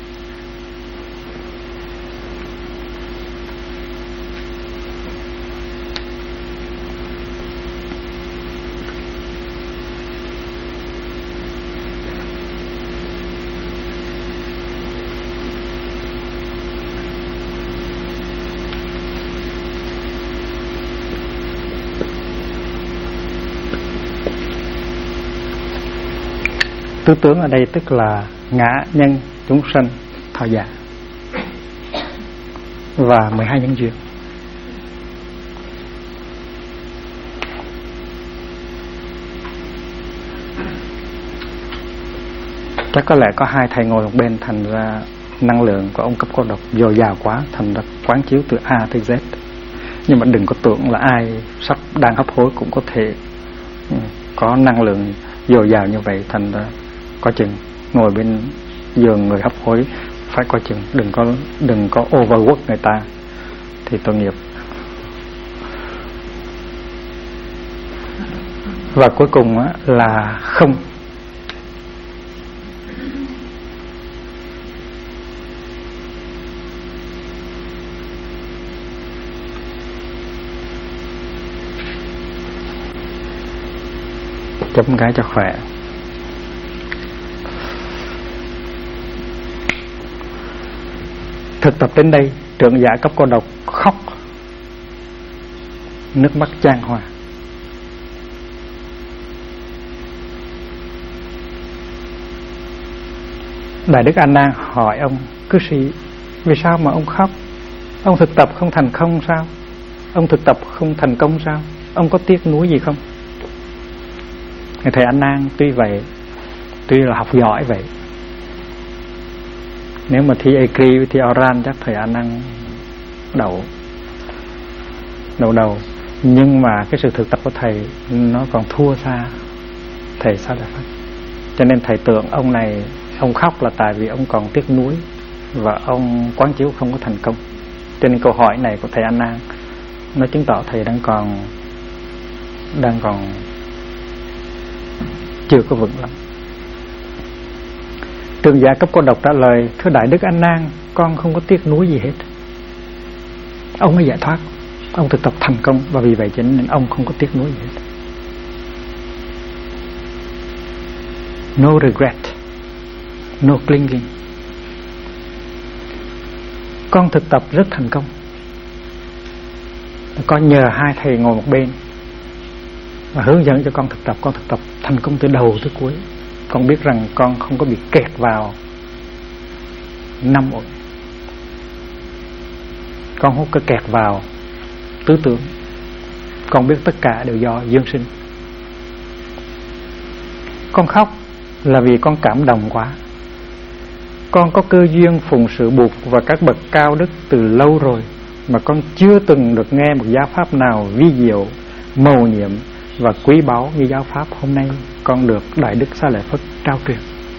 S1: Tứ tướng ở đây tức là ngã, nhân, chúng sanh, thọ giả và 12 nhân duyên. Chắc có lẽ có hai thầy ngồi một bên, thành ra năng lượng của ông cấp cô độc dồi dào quá, thành ra quán chiếu từ A tới Z. Nhưng mà đừng có tưởng là ai sắp đang hấp hối cũng có thể có năng lượng dồi dào như vậy. Thành ra có chừng, ngồi bên giường người hấp hối phải có chừng, đừng có overwork người ta thì tội nghiệp. Và cuối cùng là không. Chấm cái cho khỏe. Thực tập đến đây, trưởng giả cấp cô độc khóc, nước mắt chan hòa. Đại Đức A Nan hỏi ông: cư sĩ, vì sao mà ông khóc? Ông thực tập không thành công sao? Ông thực tập không thành công sao? Ông có tiếc nuối gì không? Thầy A Nan tuy vậy, tuy là học giỏi vậy, nếu mà thi Ekri với thi Oran chắc thầy A Nan đầu, nhưng mà cái sự thực tập của thầy nó còn thua xa thầy Sa Đà Phật. Cho nên thầy tưởng ông này, ông khóc là tại vì ông còn tiếc nuối và ông quán chiếu không có thành công. Cho nên câu hỏi này của thầy A Nan nó chứng tỏ thầy đang còn chưa có vững lắm. Trưởng giả cấp cô độc trả lời: thưa Đại Đức A Nan, con không có tiếc nuối gì hết. Ông mới giải thoát, ông thực tập thành công, và vì vậy cho nên ông không có tiếc nuối gì hết. No regret, no clinging. Con thực tập rất thành công. Con nhờ hai thầy ngồi một bên và hướng dẫn cho con thực tập thành công từ đầu tới cuối. Con biết rằng con không có bị kẹt vào 5 uẩn, con không có kẹt vào tứ tưởng. Con biết tất cả đều do duyên sinh. Con khóc là vì con cảm động quá. Con có cơ duyên phụng sự Bụt và các bậc cao đức từ lâu rồi, mà con chưa từng được nghe một giáo pháp nào vi diệu, mầu nhiệm và quý báu như giáo pháp hôm nay con được Đại Đức Xá Lợi Phất trao truyền.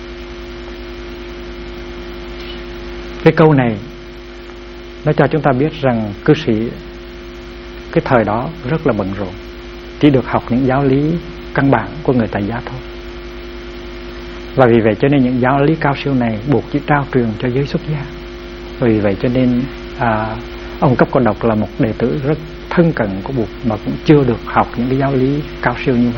S1: Cái câu này nó cho chúng ta biết rằng cư sĩ cái thời đó rất là bận rộn, chỉ được học những giáo lý căn bản của người tại gia thôi. Và vì vậy cho nên những giáo lý cao siêu này buộc chỉ trao truyền cho giới xuất gia. Vì vậy cho nên ông Cấp Cô Độc là một đệ tử rất thân cận của Bụt mà cũng chưa được học những cái giáo lý cao siêu như vậy.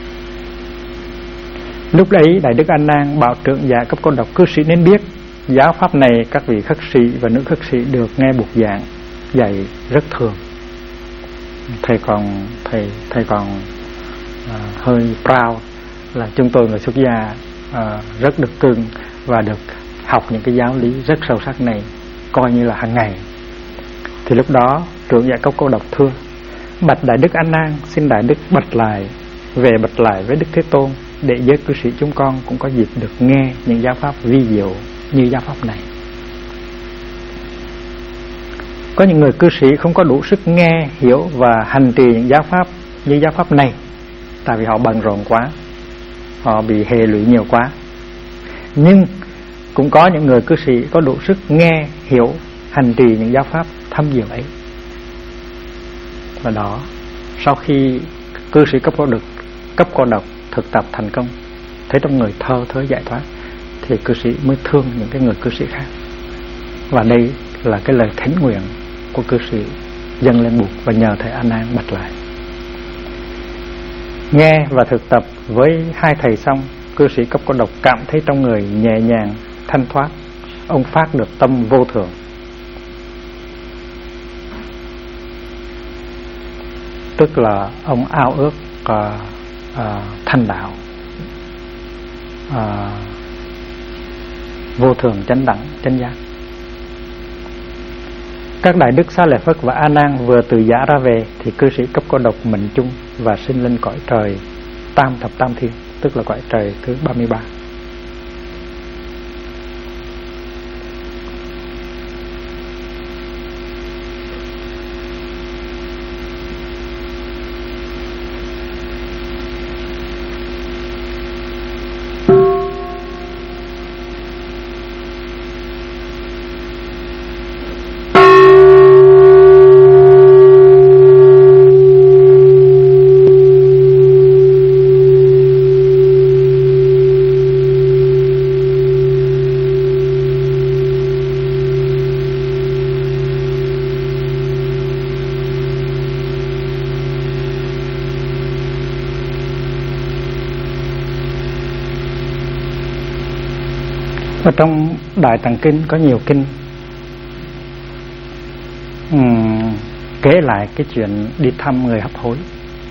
S1: Lúc đấy Đại Đức A Nan bảo trưởng giả Cấp Cô Độc: cư sĩ nên biết giáo pháp này các vị khất sĩ và nữ khất sĩ được nghe Bụt giảng dạy rất thường. Thầy còn hơi proud là chúng tôi người xuất gia rất được cưng và được học những cái giáo lý rất sâu sắc này coi như là hàng ngày. Thì lúc đó trưởng giả Cấp Cô Độc thưa: bạch Đại Đức A Nan, xin Đại Đức bạch lại với Đức Thế Tôn để giới cư sĩ chúng con cũng có dịp được nghe những giáo pháp vi diệu như giáo pháp này. Có những người cư sĩ không có đủ sức nghe, hiểu và hành trì những giáo pháp như giáo pháp này, tại vì họ bận rộn quá, họ bị hệ lụy nhiều quá. Nhưng cũng có những người cư sĩ có đủ sức nghe, hiểu, hành trì những giáo pháp thâm diệu ấy. Và đó, sau khi cư sĩ Cấp Cô Độc thực tập thành công, thấy trong người thơ thới giải thoát, thì cư sĩ mới thương những cái người cư sĩ khác. Và đây là cái lời thỉnh nguyện của cư sĩ dâng lên Bụt và nhờ thầy A Nan bạch lại. Nghe và thực tập với hai thầy xong, cư sĩ Cấp Cô Độc cảm thấy trong người nhẹ nhàng, thanh thoát. Ông phát được tâm vô thường. Tức là ông ao ước thanh đạo, vô thường chánh đẳng chánh giác. Các Đại Đức Xá Lợi Phất và A Nan vừa từ giả ra về thì cư sĩ Cấp Cô Độc mệnh chung và sinh lên cõi trời tam thập tam thiên, tức là cõi trời thứ 33. Ở trong Đại Tạng Kinh có nhiều kinh kể lại cái chuyện đi thăm người hấp hối.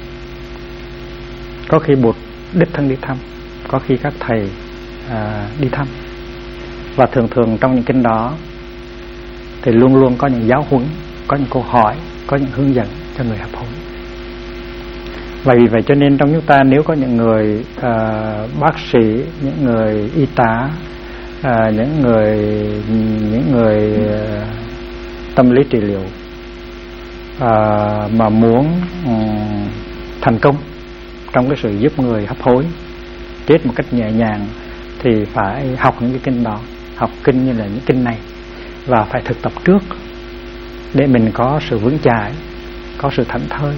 S1: Có khi Bụt đích thân đi thăm, có khi các thầy đi thăm. Và thường thường trong những kinh đó thì luôn luôn có những giáo huấn, có những câu hỏi, có những hướng dẫn cho người hấp hối. Vì vậy cho nên trong chúng ta nếu có những người bác sĩ, những người y tá, những người tâm lý trị liệu mà muốn thành công trong cái sự giúp người hấp hối chết một cách nhẹ nhàng thì phải học những cái kinh đó, học kinh như là những kinh này, và phải thực tập trước để mình có sự vững chãi, có sự thảnh thơi.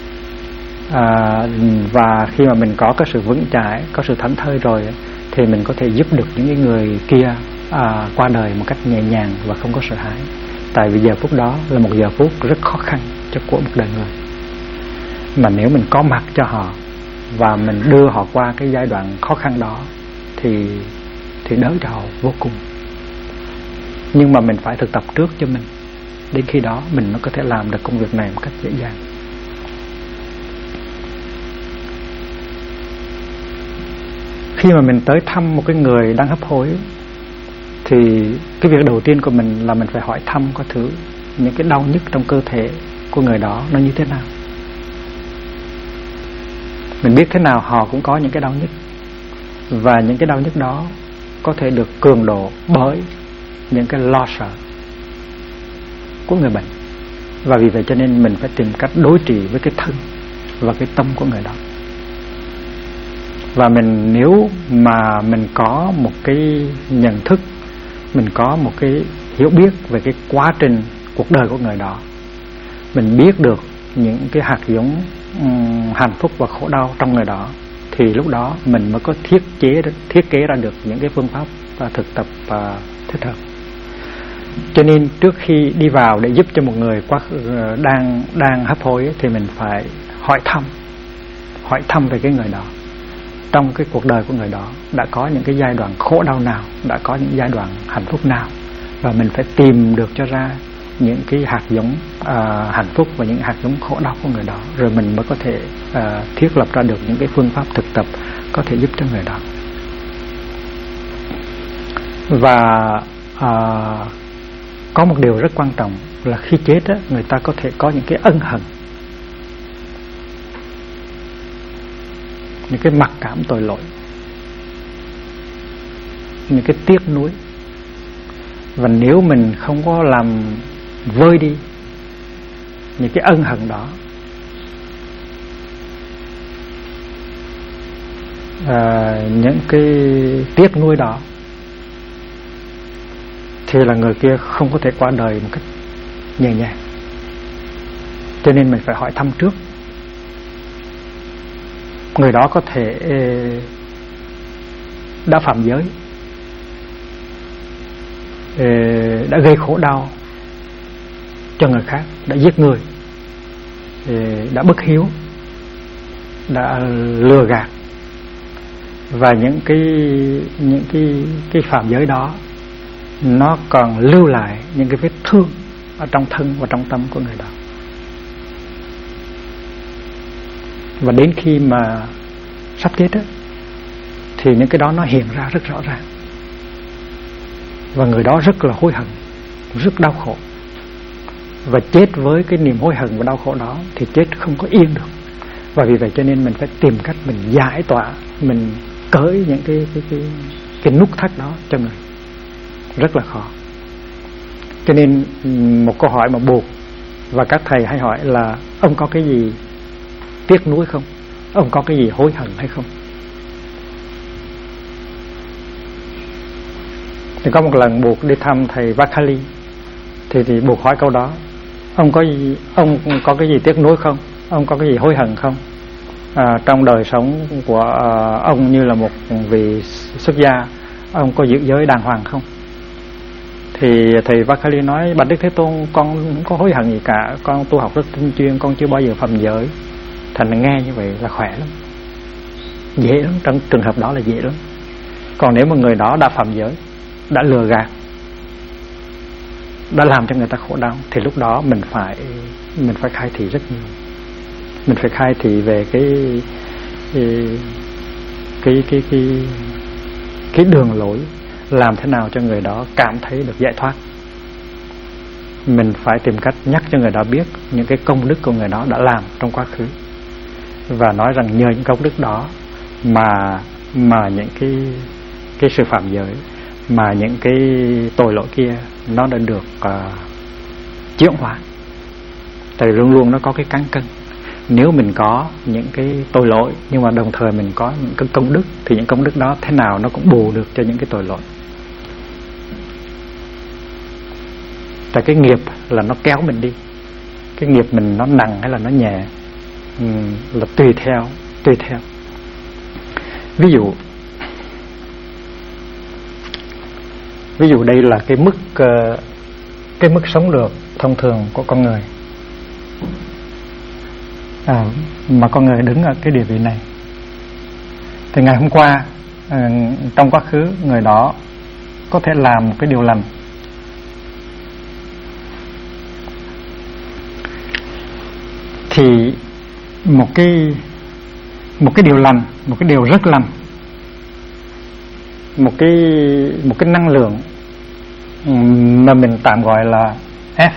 S1: Và khi mà mình có cái sự vững chãi, có sự thảnh thơi rồi thì mình có thể giúp được những người kia qua đời một cách nhẹ nhàng và không có sợ hãi. Tại vì giờ phút đó là một giờ phút rất khó khăn của một đời người, mà nếu mình có mặt cho họ và mình đưa họ qua cái giai đoạn khó khăn đó thì đỡ cho họ vô cùng. Nhưng mà mình phải thực tập trước cho mình, đến khi đó mình mới có thể làm được công việc này một cách dễ dàng. Khi mà mình tới thăm một cái người đang hấp hối thì cái việc đầu tiên của mình là mình phải hỏi thăm có thử những cái đau nhức trong cơ thể của người đó nó như thế nào. Mình biết thế nào họ cũng có những cái đau nhức, và những cái đau nhức đó có thể được cường độ bởi những cái lo sợ của người bệnh. Và vì vậy cho nên mình phải tìm cách đối trị với cái thân và cái tâm của người đó. Và nếu mà mình có một cái nhận thức, mình có một cái hiểu biết về cái quá trình cuộc đời của người đó, mình biết được những cái hạt giống hạnh phúc và khổ đau trong người đó, thì lúc đó mình mới có thiết kế ra được những cái phương pháp thực tập thích hợp. Cho nên trước khi đi vào để giúp cho một người đang hấp hối thì mình phải hỏi thăm về cái người đó. Trong cái cuộc đời của người đó đã có những cái giai đoạn khổ đau nào, đã có những giai đoạn hạnh phúc nào, và mình phải tìm được cho ra những cái hạt giống hạnh phúc và những hạt giống khổ đau của người đó, rồi mình mới có thể thiết lập ra được những cái phương pháp thực tập có thể giúp cho người đó. Và có một điều rất quan trọng là khi chết á, người ta có thể có những cái ân hận, những cái mặc cảm tội lỗi, những cái tiếc nuối. Và nếu mình không có làm vơi đi những cái ân hận đó, những cái tiếc nuối đó, thì là người kia không có thể qua đời một cách nhẹ nhàng. Cho nên mình phải hỏi thăm trước. Người đó có thể đã phạm giới, đã gây khổ đau cho người khác, đã giết người, đã bất hiếu, đã lừa gạt, và những cái phạm giới đó nó còn lưu lại những cái vết thương ở trong thân và trong tâm của người đó. Và đến khi mà sắp chết á, thì những cái đó nó hiện ra rất rõ ràng, và người đó rất là hối hận, rất đau khổ. Và chết với cái niềm hối hận và đau khổ đó thì chết không có yên được. Và vì vậy cho nên mình phải tìm cách mình giải tỏa, mình cởi những cái nút thắt đó cho người. Rất là khó. Cho nên một câu hỏi mà buộc và các thầy hay hỏi là: ông có cái gì tiếc nuối không? Ông có cái gì hối hận hay không? Thì có một lần buộc đi thăm thầy Vakali, thì buộc hỏi câu đó: ông có cái gì tiếc nuối không? Ông có cái gì hối hận không? Trong đời sống của ông như là một vị xuất gia, ông có giữ giới đàng hoàng không? Thì thầy Vakali nói: bạch Đức Thế Tôn, con không có hối hận gì cả, con tu học rất tinh chuyên, con chưa bao giờ phạm giới. Thành nghe như vậy là khỏe lắm, dễ lắm, trong trường hợp đó là dễ lắm. Còn nếu mà người đó đã phạm giới, đã lừa gạt, đã làm cho người ta khổ đau, thì lúc đó mình phải khai thị rất nhiều. Mình phải khai thị về cái đường lối làm thế nào cho người đó cảm thấy được giải thoát. Mình phải tìm cách nhắc cho người đó biết những cái công đức của người đó đã làm trong quá khứ, và nói rằng nhờ những công đức đó mà những cái sự phạm giới, mà những cái tội lỗi kia nó đã được chuyển hóa. Tại luôn luôn nó có cái cán cân. Nếu mình có những cái tội lỗi nhưng mà đồng thời mình có những cái công đức, thì những công đức đó thế nào nó cũng bù được cho những cái tội lỗi. Tại cái nghiệp là nó kéo mình đi. Cái nghiệp mình nó nặng hay là nó nhẹ là tùy theo. Ví dụ đây là cái mức sống được thông thường của con người, mà con người đứng ở cái địa vị này. Thì ngày hôm qua, trong quá khứ, người đó có thể làm một cái điều lành, thì một cái điều lành, một cái điều rất lành, một cái năng lượng mà mình tạm gọi là F,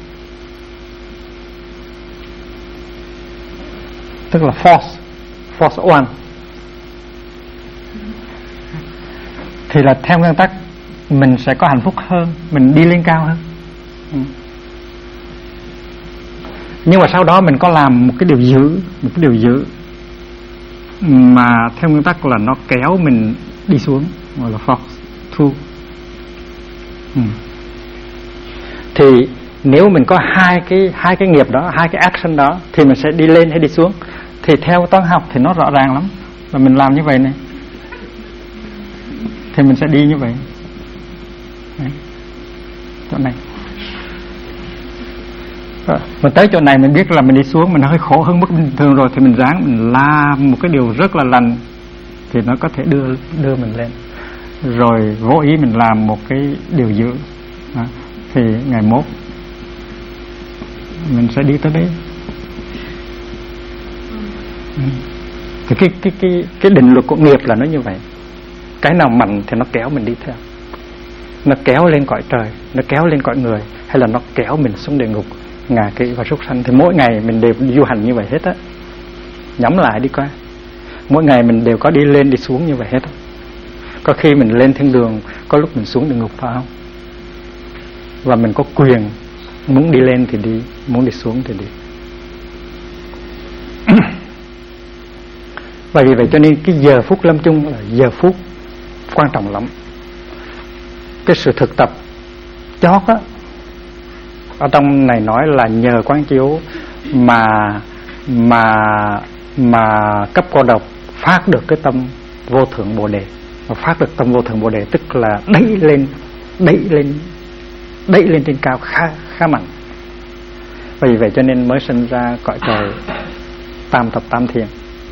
S1: tức là force one, thì là theo nguyên tắc mình sẽ có hạnh phúc hơn, mình đi lên cao hơn. Nhưng mà sau đó mình có làm một cái điều dữ mà theo nguyên tắc là nó kéo mình đi xuống, gọi là force through. Thì nếu mình có hai cái nghiệp đó, hai cái action đó, thì mình sẽ đi lên hay đi xuống. Thì theo toán học thì nó rõ ràng lắm, là mình làm như vậy này thì mình sẽ đi như vậy. Đấy. Chỗ này mình tới chỗ này mình biết là mình đi xuống, mình hơi khổ hơn mức bình thường rồi, thì mình ráng mình làm một cái điều rất là lành thì nó có thể đưa mình lên. Rồi vô ý mình làm một cái điều dữ thì ngày mốt mình sẽ đi tới đấy. Thì cái định luật của nghiệp là nó như vậy. Cái nào mạnh thì nó kéo mình đi theo, nó kéo lên cõi trời, nó kéo lên cõi người, hay là nó kéo mình xuống địa ngục, ngạ quỷ và súc sanh. Thì mỗi ngày mình đều du hành như vậy hết á. Nhắm lại đi coi, mỗi ngày mình đều có đi lên đi xuống như vậy hết á. Có khi mình lên thiên đường, có lúc mình xuống địa ngục, phải không? Và mình có quyền muốn đi lên thì đi, muốn đi xuống thì đi. Và vì vậy cho nên cái giờ phút lâm chung là giờ phút quan trọng lắm. Cái sự thực tập chót á, ở trong này nói là nhờ quán chiếu mà cấp cô độc phát được cái tâm vô thượng bồ đề. Và phát được tâm vô thượng bồ đề tức là đẩy lên trên cao khá mạnh. Vì vậy cho nên mới sinh ra cõi trời tam thập tam thiên.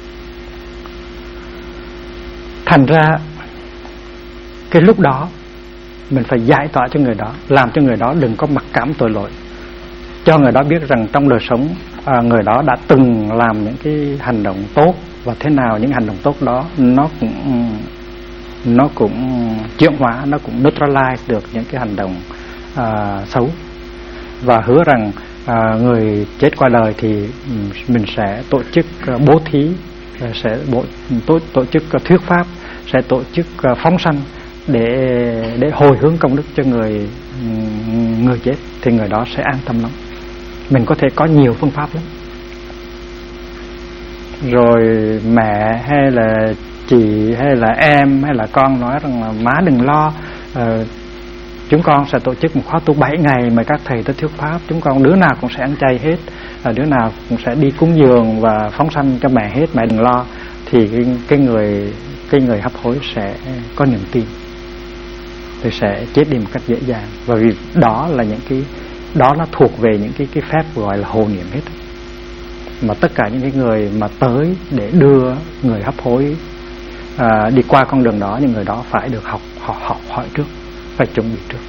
S1: Thành ra cái lúc đó mình phải giải tỏa cho người đó, làm cho người đó đừng có mặc cảm tội lỗi, cho người đó biết rằng trong đời sống người đó đã từng làm những cái hành động tốt, và thế nào những hành động tốt đó nó cũng chuyển hóa, nó cũng neutralize được những cái hành động xấu. Và hứa rằng người chết qua đời thì mình sẽ tổ chức bố thí, sẽ tổ chức thuyết pháp, sẽ tổ chức phóng sanh để hồi hướng công đức cho người chết, thì người đó sẽ an tâm lắm. Mình có thể có nhiều phương pháp lắm. Rồi mẹ hay là chị hay là em hay là con nói rằng là má đừng lo, chúng con sẽ tổ chức một khóa tu 7 ngày mời các thầy tới thuyết pháp, chúng con đứa nào cũng sẽ ăn chay hết, đứa nào cũng sẽ đi cúng dường và phóng sanh cho mẹ hết, mẹ đừng lo. Thì cái người hấp hối sẽ có niềm tin, thì sẽ chết đi một cách dễ dàng. Và vì đó là những cái đó nó thuộc về những cái phép gọi là hồ niệm hết. Mà tất cả những cái người mà tới để đưa người hấp hối đi qua con đường đó, những người đó phải được học hỏi trước, phải chuẩn bị trước.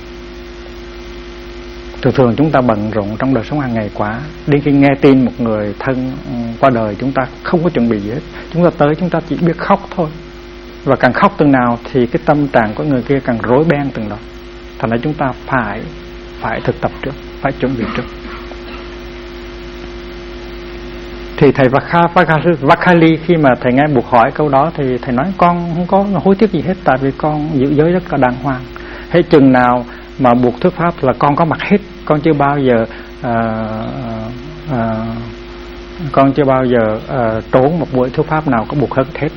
S1: Thường chúng ta bận rộn trong đời sống hàng ngày quá, đến khi nghe tin một người thân qua đời, chúng ta không có chuẩn bị gì hết. Chúng ta tới, chúng ta chỉ biết khóc thôi. Và càng khóc từng nào thì cái tâm trạng của người kia càng rối beng từng đó. Thành ra chúng ta phải thực tập trước, phải chuẩn bị trước. Thì thầy Vakali khi mà thầy nghe buộc hỏi câu đó thì thầy nói con không có hối tiếc gì hết, tại vì con giữ giới rất là đàng hoàng. Hết chừng nào mà buộc thuyết pháp là con có mặt hết, con chưa bao giờ trốn một buổi thuyết pháp nào có buộc hết.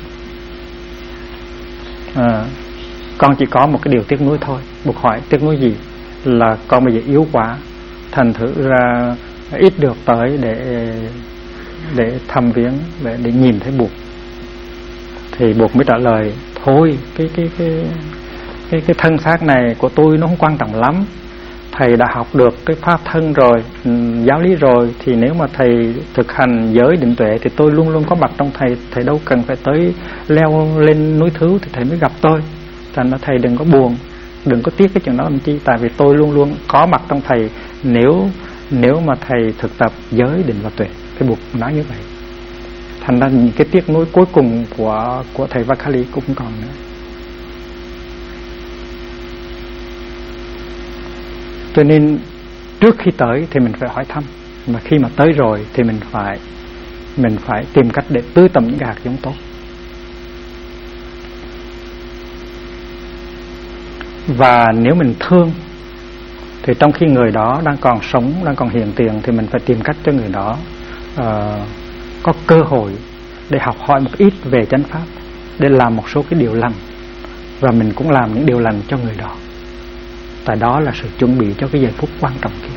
S1: Con chỉ có một cái điều tiếc nuối thôi. Buộc hỏi tiếc nuối gì? Là con bây giờ yếu quá, thành thử ra ít được tới để thăm viếng, để nhìn thấy buộc. Thì buộc mới trả lời thôi, cái thân xác này của tôi nó không quan trọng lắm. Thầy đã học được cái pháp thân rồi, giáo lý rồi, thì nếu mà thầy thực hành giới định tuệ thì tôi luôn luôn có mặt trong thầy. Thầy đâu cần phải tới leo lên núi Thứ thì thầy mới gặp tôi. Thành ra thầy đừng có buồn, đừng có tiếc cái chuyện đó làm chi, tại vì tôi luôn luôn có mặt trong thầy nếu mà thầy thực tập giới định và tuệ. Cái buộc nói như vậy. Thành ra những cái tiếc nuối cuối cùng của thầy Vakali cũng còn nữa. Cho nên trước khi tới thì mình phải hỏi thăm, mà khi mà tới rồi thì mình phải tìm cách để tưới tầm những cái hạt giống tốt. Và nếu mình thương Thì trong khi người đó đang còn sống, đang còn hiện tiền, thì mình phải tìm cách cho người đó có cơ hội để học hỏi một ít về chánh pháp, để làm một số cái điều lành, và mình cũng làm những điều lành cho người đó. Tại đó là sự chuẩn bị cho cái giây phút quan trọng kia.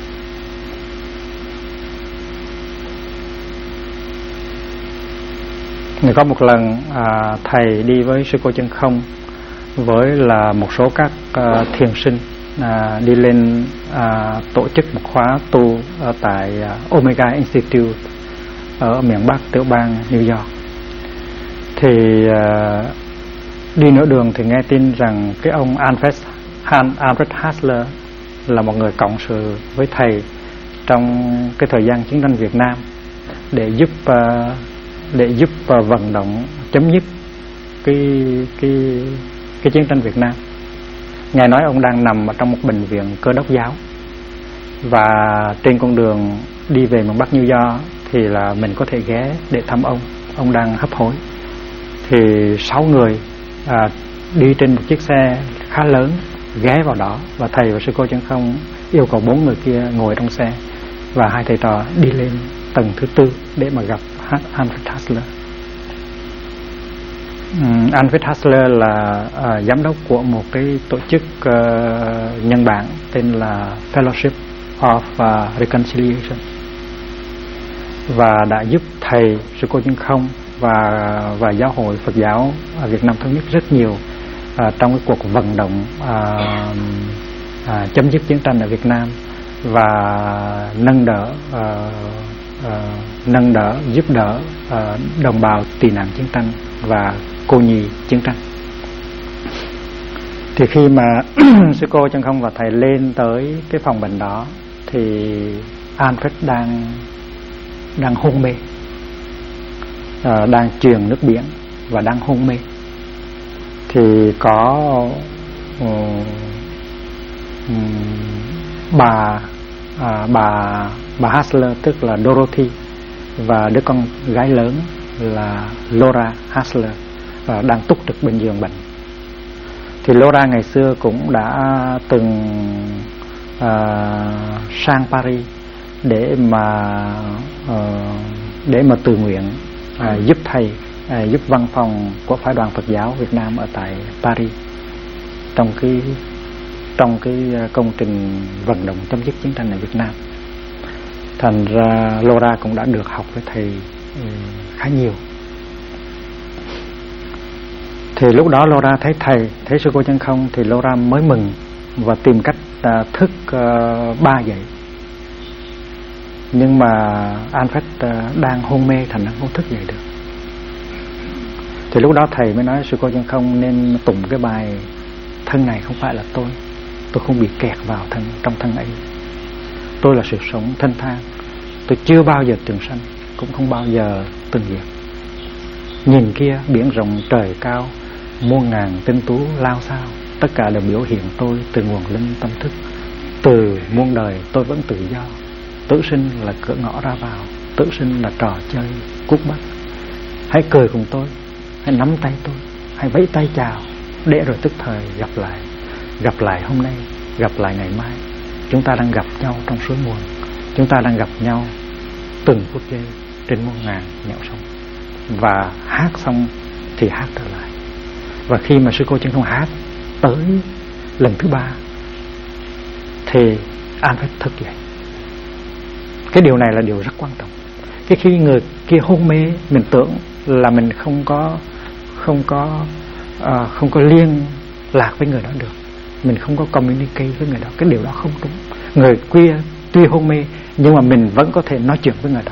S1: Có một lần thầy đi với sư cô Chân Không với là một số các thiền sinh đi lên tổ chức một khóa tu ở tại Omega Institute ở miền Bắc tiểu bang New York. Thì đi nửa đường thì nghe tin rằng cái ông Alfred Hassler là một người cộng sự với thầy trong cái thời gian chiến tranh Việt Nam để giúp vận động chấm dứt cái chiến tranh Việt Nam. Ngài nói ông đang nằm ở trong một bệnh viện Cơ đốc giáo, và trên con đường đi về miền Bắc New York thì là mình có thể ghé để thăm ông. Ông đang hấp hối. Thì 6 người đi trên một chiếc xe khá lớn ghé vào đó, và thầy và sư cô Chân Không yêu cầu 4 người kia ngồi trong xe, và hai thầy trò đi lên tầng thứ 4 để mà gặp Alfred Hassler. Alfred Hassler là giám đốc của một cái tổ chức nhân bản tên là Fellowship of Reconciliation, và đã giúp thầy sư cô Chân Không và giáo hội Phật giáo Việt Nam Thống Nhất rất nhiều trong cái cuộc vận động chấm dứt chiến tranh ở Việt Nam, và nâng đỡ giúp đỡ đồng bào tị nạn chiến tranh và cô nhi chiến tranh. Thì khi mà sư cô Chân Không và thầy lên tới cái phòng bệnh đó thì Alfred đang hôn mê, đang truyền nước biển và đang hôn mê. Thì có bà Hassler, tức là Dorothy, và đứa con gái lớn là Laura Hassler đang túc trực bên giường bệnh. Thì Laura ngày xưa cũng đã từng sang Paris để mà tự nguyện giúp thầy, giúp văn phòng của Phái đoàn Phật giáo Việt Nam ở tại Paris trong cái công trình vận động chấm dứt chiến tranh ở Việt Nam. Thành ra Laura cũng đã được học với thầy khá nhiều. Thì lúc đó Laura thấy sư cô Chân Không thì Laura mới mừng và tìm cách thức 3 dậy. Nhưng mà Alfred đang hôn mê, thành ra không thức dậy được. Thì lúc đó thầy mới nói sư cô Chân Không nên tụng cái bài thân này không phải là tôi không bị kẹt vào trong thân ấy. Tôi là sự sống thanh thang, tôi chưa bao giờ trường sanh, cũng không bao giờ từng diệt. Nhìn kia biển rộng trời cao, muôn ngàn tinh tú lao sao, tất cả đều biểu hiện tôi từ nguồn linh tâm thức. Từ muôn đời tôi vẫn tự do, tử sinh là cửa ngõ ra vào, tử sinh là trò chơi cút bắt. Hãy cười cùng tôi, hãy nắm tay tôi, hãy vẫy tay chào, để rồi tức thời gặp lại hôm nay, gặp lại ngày mai. Chúng ta đang gặp nhau trong suối nguồn, chúng ta đang gặp nhau từng phút giây trên muôn ngàn nẻo sông. Và hát xong thì hát trở lại. Và khi mà sư cô Chân Không hát tới lần thứ 3 thì An phải thức dậy. Cái điều này là điều rất quan trọng. Cái khi người kia hôn mê, mình tưởng là mình không có liên lạc với người đó được, mình không có communicate với người đó. Cái điều đó không đúng. Người kia tuy hôn mê nhưng mà mình vẫn có thể nói chuyện với người đó,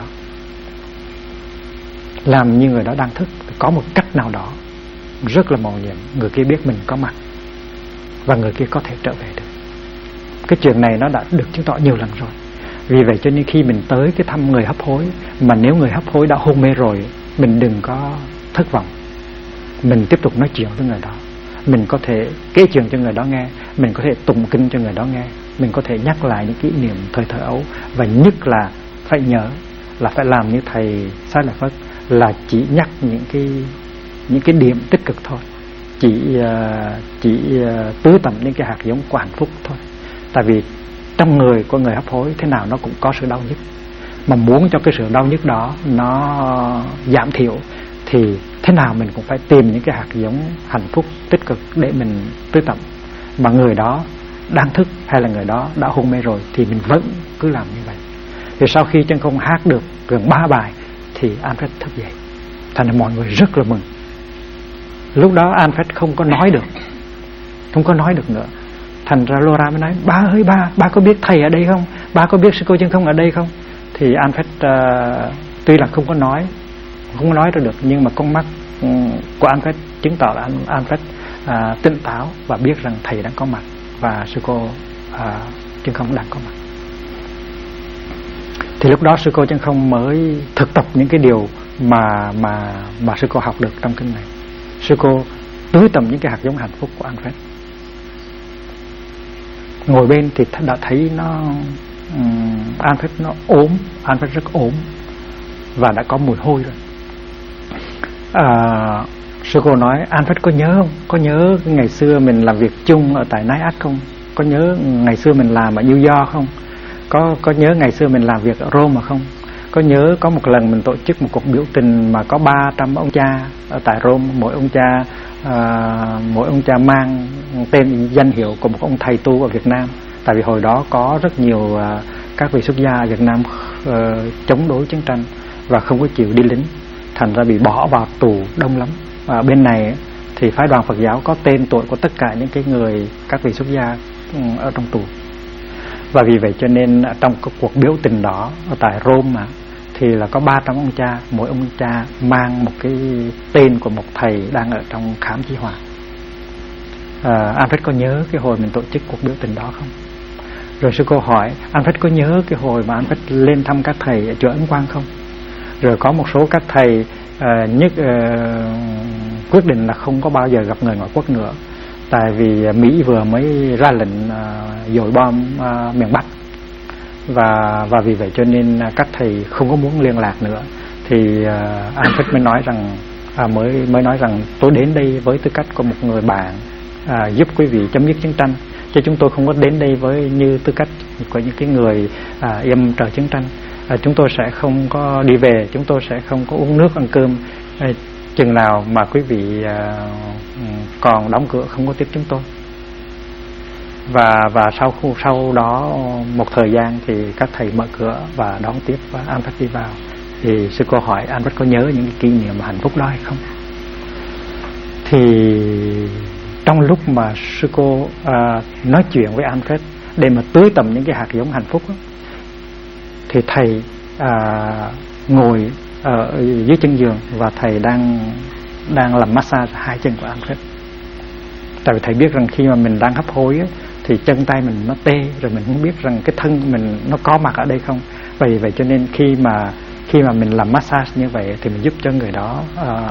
S1: làm như người đó đang thức. Có một cách nào đó rất là mầu nhiệm, người kia biết mình có mặt và người kia có thể trở về được. Cái chuyện này nó đã được chứng tỏ nhiều lần rồi. Vì vậy cho nên khi mình tới cái thăm người hấp hối, mà nếu người hấp hối đã hôn mê rồi, mình đừng có thất vọng, mình tiếp tục nói chuyện với người đó. Mình có thể kể chuyện cho người đó nghe, mình có thể tụng kinh cho người đó nghe, mình có thể nhắc lại những kỷ niệm thời thơ ấu. Và nhất là phải nhớ là phải làm như thầy Sai Lợi Phất, là chỉ nhắc những cái điểm tích cực thôi, chỉ tưới tẩm những cái hạt giống của hạnh phúc thôi. Tại vì trong người của người hấp hối thế nào nó cũng có sự đau nhức, mà muốn cho cái sự đau nhức đó nó giảm thiểu thì thế nào mình cũng phải tìm những cái hạt giống hạnh phúc tích cực để mình tưới tẩm. Mà người đó đang thức hay là người đó đã hôn mê rồi thì mình vẫn cứ làm như vậy. Thì sau khi Chân Không hát được gần 3 bài thì Alfred thức dậy, thành ra mọi người rất là mừng. Lúc đó Alfred không có nói được nữa. Thành ra Laura mới nói: ba ơi ba có biết thầy ở đây không? Ba có biết sư cô Chân Không ở đây không? Thì Alfred tuy là không có nói ra được, nhưng mà con mắt của Alfred chứng tỏ là Alfred tỉnh táo và biết rằng thầy đang có mặt và sư cô Chân Không đang có mặt. Thì lúc đó sư cô Chân Không mới thực tập những cái điều mà sư cô học được trong kinh này. Sư cô tưới tầm những cái hạt giống hạnh phúc của Alfred. Ngồi bên thì đã thấy Alfred nó ốm, Alfred rất ốm và đã có mùi hôi rồi. Sư cô nói: Alfred có nhớ không? Có nhớ ngày xưa mình làm việc chung ở tại NIAC không? Có nhớ ngày xưa mình làm ở New York không? Có nhớ ngày xưa mình làm việc ở Rome mà không? Có nhớ có một lần mình tổ chức một cuộc biểu tình mà có 300 ông cha ở tại Rome, mỗi ông cha mang tên danh hiệu của một ông thầy tu ở Việt Nam. Tại vì hồi đó có rất nhiều các vị xuất gia ở Việt Nam chống đối chiến tranh và không có chịu đi lính, thành ra bị bỏ vào tù đông lắm. Bên này thì phái đoàn Phật giáo có tên tuổi của tất cả những cái người, các vị xuất gia ở trong tù. Và vì vậy cho nên trong cuộc biểu tình đó ở tại Rome thì là có 300 ông cha, mỗi ông cha mang một cái tên của một thầy đang ở trong khám chí hòa. Alfred có nhớ cái hồi mình tổ chức cuộc biểu tình đó không? Rồi sư cô hỏi: Alfred có nhớ cái hồi mà Alfred lên thăm các thầy ở chùa Ấn Quang không? Rồi có một số các thầy quyết định là không có bao giờ gặp người ngoại quốc nữa, tại vì Mỹ vừa mới ra lệnh dội bom miền Bắc, và vì vậy cho nên các thầy không có muốn liên lạc nữa. Thì Alfred mới nói rằng mới nói rằng tôi đến đây với tư cách của một người bạn giúp quý vị chấm dứt chiến tranh, chứ chúng tôi không có đến đây với như tư cách của những cái người yểm trợ chiến tranh. Chúng tôi sẽ không có đi về, chúng tôi sẽ không có uống nước ăn cơm chừng nào mà quý vị còn đóng cửa không có tiếp chúng tôi. Và sau đó một thời gian thì các thầy mở cửa và đón tiếp Alfred đi vào. Thì sư cô hỏi: Alfred có nhớ những cái kỷ niệm hạnh phúc đó hay không? Thì trong lúc mà sư cô nói chuyện với Alfred để mà tưới tầm những cái hạt giống hạnh phúc đó, thì thầy ngồi ở dưới chân giường và thầy đang làm massage hai chân của Alfred. Tại vì thầy biết rằng khi mà mình đang hấp hối á, thì chân tay mình nó tê, rồi mình không biết rằng cái thân mình nó có mặt ở đây không. Vì vậy cho nên khi mà mình làm massage như vậy thì mình giúp cho người đó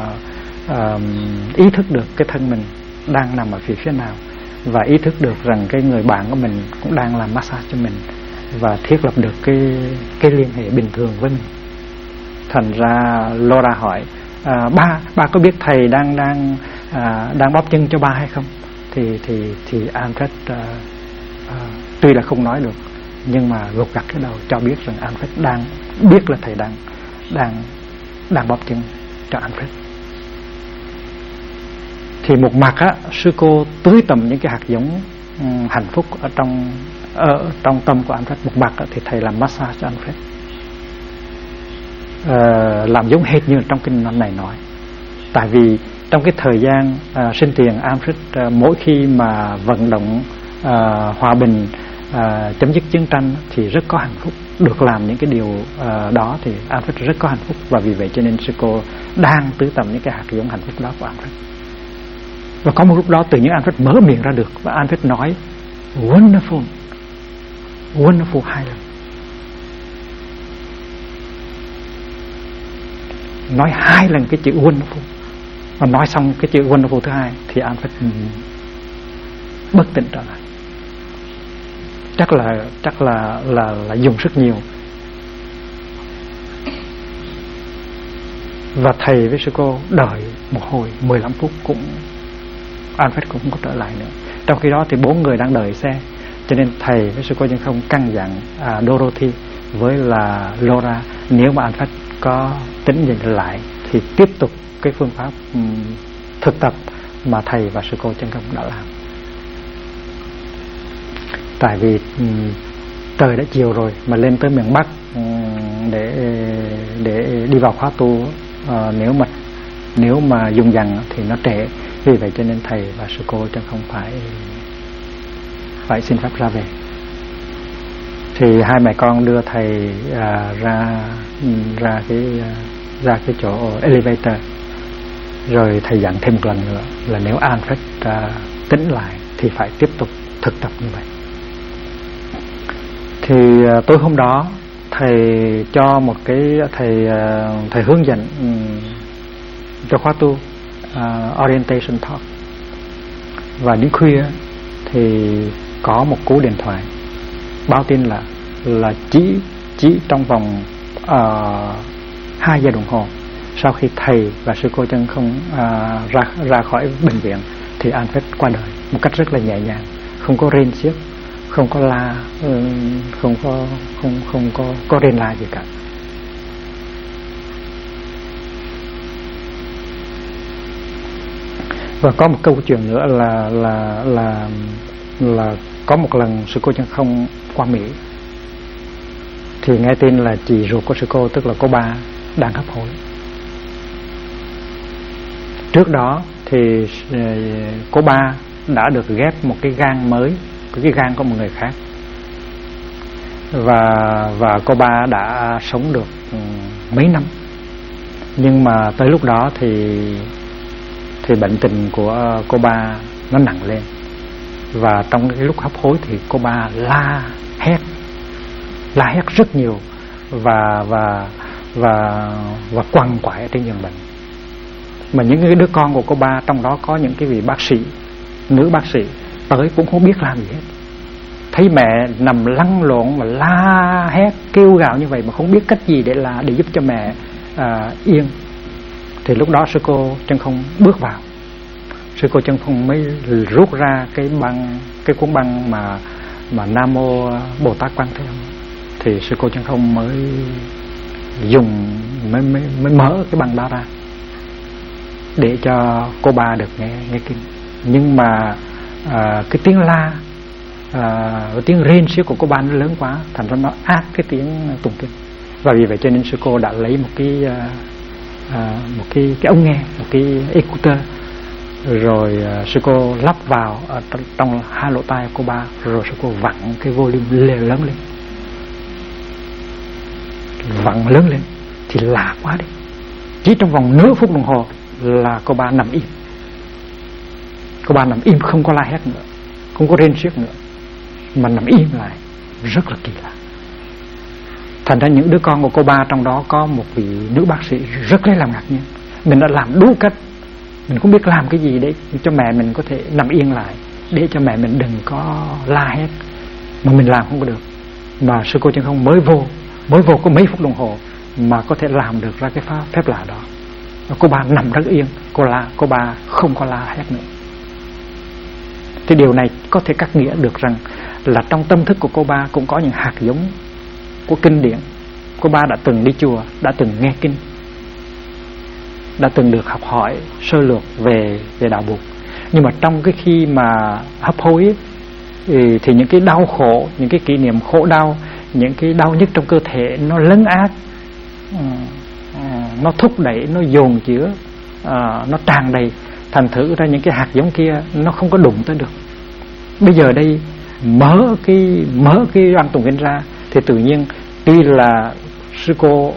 S1: ý thức được cái thân mình đang nằm ở phía nào, và ý thức được rằng cái người bạn của mình cũng đang làm massage cho mình, và thiết lập được cái liên hệ bình thường với mình. Thành ra Laura hỏi: ba có biết thầy đang bóp chân cho ba hay không? Thì Alfred tuy là không nói được nhưng mà gục gặt cái đầu cho biết rằng Alfred đang biết là thầy đang bóp chân cho Alfred. Thì một mặt sư cô tưới tầm những cái hạt giống hạnh phúc ở trong tâm của Alfred, một mặt thì thầy làm massage cho Alfred, làm giống hệt như trong kinh này nói. Tại vì trong cái thời gian sinh tiền Alfred mỗi khi mà vận động hòa bình, chấm dứt chiến tranh thì rất có hạnh phúc. Được làm những cái điều đó thì Alfred rất có hạnh phúc, và vì vậy cho nên sư cô đang tưới tầm những cái hạt giống hạnh phúc đó của Alfred. Và có một lúc đó tự nhiên Alfred mở miệng ra được, và Alfred nói wonderful, wonderful 2 lần. Nói 2 lần cái chữ wonderful. Và nói xong cái chữ wonderful thứ 2 thì Alfred bất tỉnh trở lại. Chắc là dùng sức nhiều. Và thầy với sư cô đợi một hồi 15 phút cũng Alfred cũng không có trở lại nữa. Trong khi đó thì 4 người đang đợi xe. Cho nên thầy với sư cô Chân Không căn dặn Dorothy với là Laura, nếu mà anh Phách có tính nhìn lại thì tiếp tục cái phương pháp thực tập mà thầy và sư cô Chân Không đã làm. Tại vì trời đã chiều rồi mà lên tới miền Bắc để đi vào khóa tu, nếu mà dùng dằng thì nó trễ. Vì vậy cho nên thầy và sư cô Chân Không phải xin phép ra về. Thì hai mẹ con đưa thầy ra cái chỗ elevator, rồi thầy dặn thêm một lần nữa là nếu Alfred tỉnh lại thì phải tiếp tục thực tập như vậy. Thì tối hôm đó thầy cho một cái thầy hướng dẫn cho khóa tu orientation talk, và đến khuya thì có một cú điện thoại báo tin là chỉ trong vòng 2 giờ đồng hồ sau khi thầy và sư cô Chân Không ra khỏi bệnh viện thì Alfred qua đời một cách rất là nhẹ nhàng, không có rên xiếc, không có la, không có rên la gì cả. Và có một câu chuyện nữa là có một lần sư cô Chân Không qua Mỹ thì nghe tin là chị ruột của sư cô, tức là cô Ba, đang hấp hối. Trước đó thì cô Ba đã được ghép một cái gan mới, cái gan của một người khác, và cô Ba đã sống được mấy năm. Nhưng mà tới lúc đó thì bệnh tình của cô Ba nó nặng lên, và trong cái lúc hấp hối thì cô Ba la hét rất nhiều và quằn quại trên giường bệnh. Mà những cái đứa con của cô Ba, trong đó có những cái vị bác sĩ, nữ bác sĩ tới cũng không biết làm gì hết. Thấy mẹ nằm lăn lộn mà la hét kêu gào như vậy mà không biết cách gì để giúp cho mẹ yên. Thì lúc đó sư cô Chân Không bước vào. Sư cô Chân Không mới rút ra cái cuốn băng mà Nam Mô Bồ Tát Quan Thế Âm. Thì sư cô Chân Không mới mở cái băng đó ra để cho cô Ba được nghe kinh. Nhưng mà cái tiếng la, cái tiếng rên xiếc của cô Ba nó lớn quá, thành ra nó át cái tiếng tụng kinh. Và vì vậy cho nên sư cô đã lấy một cái ống nghe, một cái ecuter, rồi sư cô lắp vào trong hai lỗ tai của cô Ba, rồi sư cô vặn cái volume lớn lên, vặn lớn lên thì lạ quá đi. Chỉ trong vòng nửa phút đồng hồ là cô Ba nằm im. Cô Ba nằm im, không có la hét nữa, không có rên xiếc nữa, mà nằm im lại, rất là kỳ lạ. Thành ra những đứa con của cô Ba, trong đó có một vị nữ bác sĩ rất là làm ngạc nhiên. Mình đã làm đủ cách, mình không biết làm cái gì để cho mẹ mình có thể nằm yên lại, để cho mẹ mình đừng có la hét, mà mình làm không có được. Mà sư cô Chân Không mới vô có mấy phút đồng hồ mà có thể làm được ra cái phép lạ đó. Cô Ba nằm rất yên, cô Ba không có la hét nữa. Thì điều này có thể cắt nghĩa được rằng là trong tâm thức của cô Ba cũng có những hạt giống của kinh điển. Cô Ba đã từng đi chùa, đã từng nghe kinh, đã từng được học hỏi sơ lược về đạo Bụt. Nhưng mà trong cái khi mà hấp hối thì những cái đau khổ, những cái kỷ niệm khổ đau, những cái đau nhức trong cơ thể nó lấn át, nó thúc đẩy, nó dồn chứa, nó tràn đầy. Thành thử ra những cái hạt giống kia nó không có đụng tới được. Bây giờ đây mở cái băng tụng kinh ra thì tự nhiên, tuy là sư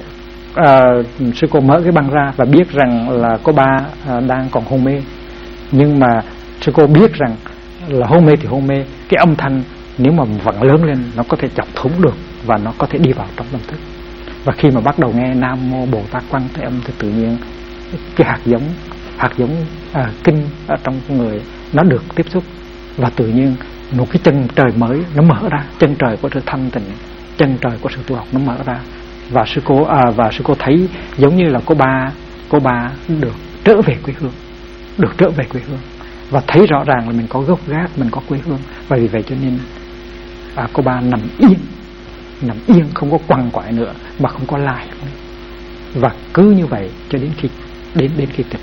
S1: cô mở cái băng ra và biết rằng là cô Ba đang còn hôn mê, nhưng mà sư cô biết rằng là hôn mê thì hôn mê, cái âm thanh nếu mà vặn lớn lên nó có thể chọc thủng được và nó có thể đi vào trong tâm thức. Và khi mà bắt đầu nghe Nam Mô Bồ Tát Quan Thế Âm thì tự nhiên cái hạt giống kinh ở trong người nó được tiếp xúc, và tự nhiên một cái chân trời mới nó mở ra, chân trời của sự thanh tịnh, chân trời của sự tu học nó mở ra. Và sư cô thấy giống như là cô Ba được trở về quê hương, và thấy rõ ràng là mình có gốc gác, mình có quê hương. Và vì vậy cho nên cô ba nằm yên không có quằn quại nữa, mà không có la nữa. Và cứ như vậy cho đến khi kịch.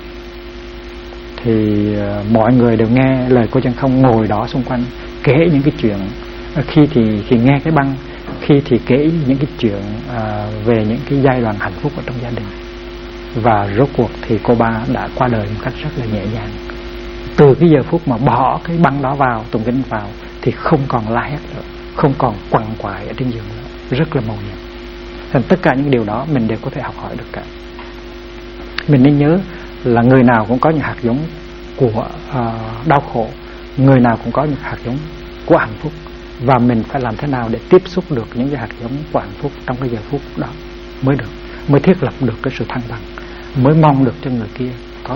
S1: Thì mọi người đều nghe lời cô Chân Không, ngồi đó xung quanh kể những cái chuyện, khi thì nghe cái băng, khi thì kể những cái chuyện về những cái giai đoạn hạnh phúc ở trong gia đình. Và rốt cuộc thì cô ba đã qua đời một cách rất là nhẹ nhàng. Từ cái giờ phút mà bỏ cái băng đó vào, tụng kinh vào, thì không còn la hét nữa, không còn quằn quại ở trên giường nữa, rất là mầu nhiệm. Thành tất cả những điều đó mình đều có thể học hỏi được cả. Mình nên nhớ là người nào cũng có những hạt giống của đau khổ, người nào cũng có những hạt giống của hạnh phúc, và mình phải làm thế nào để tiếp xúc được những cái hạt giống của hạnh phúc trong cái giờ phút đó mới được, mới thiết lập được cái sự thăng bằng, mới mong được cho người kia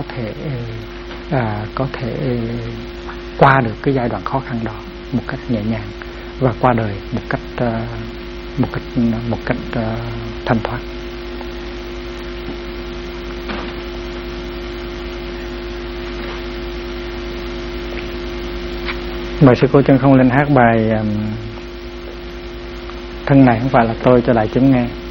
S1: có thể qua được cái giai đoạn khó khăn đó một cách nhẹ nhàng và qua đời một cách thanh thoát. Mời sư cô Chân Không lên hát bài Thân Này Không Phải Là Tôi cho đại chúng nghe.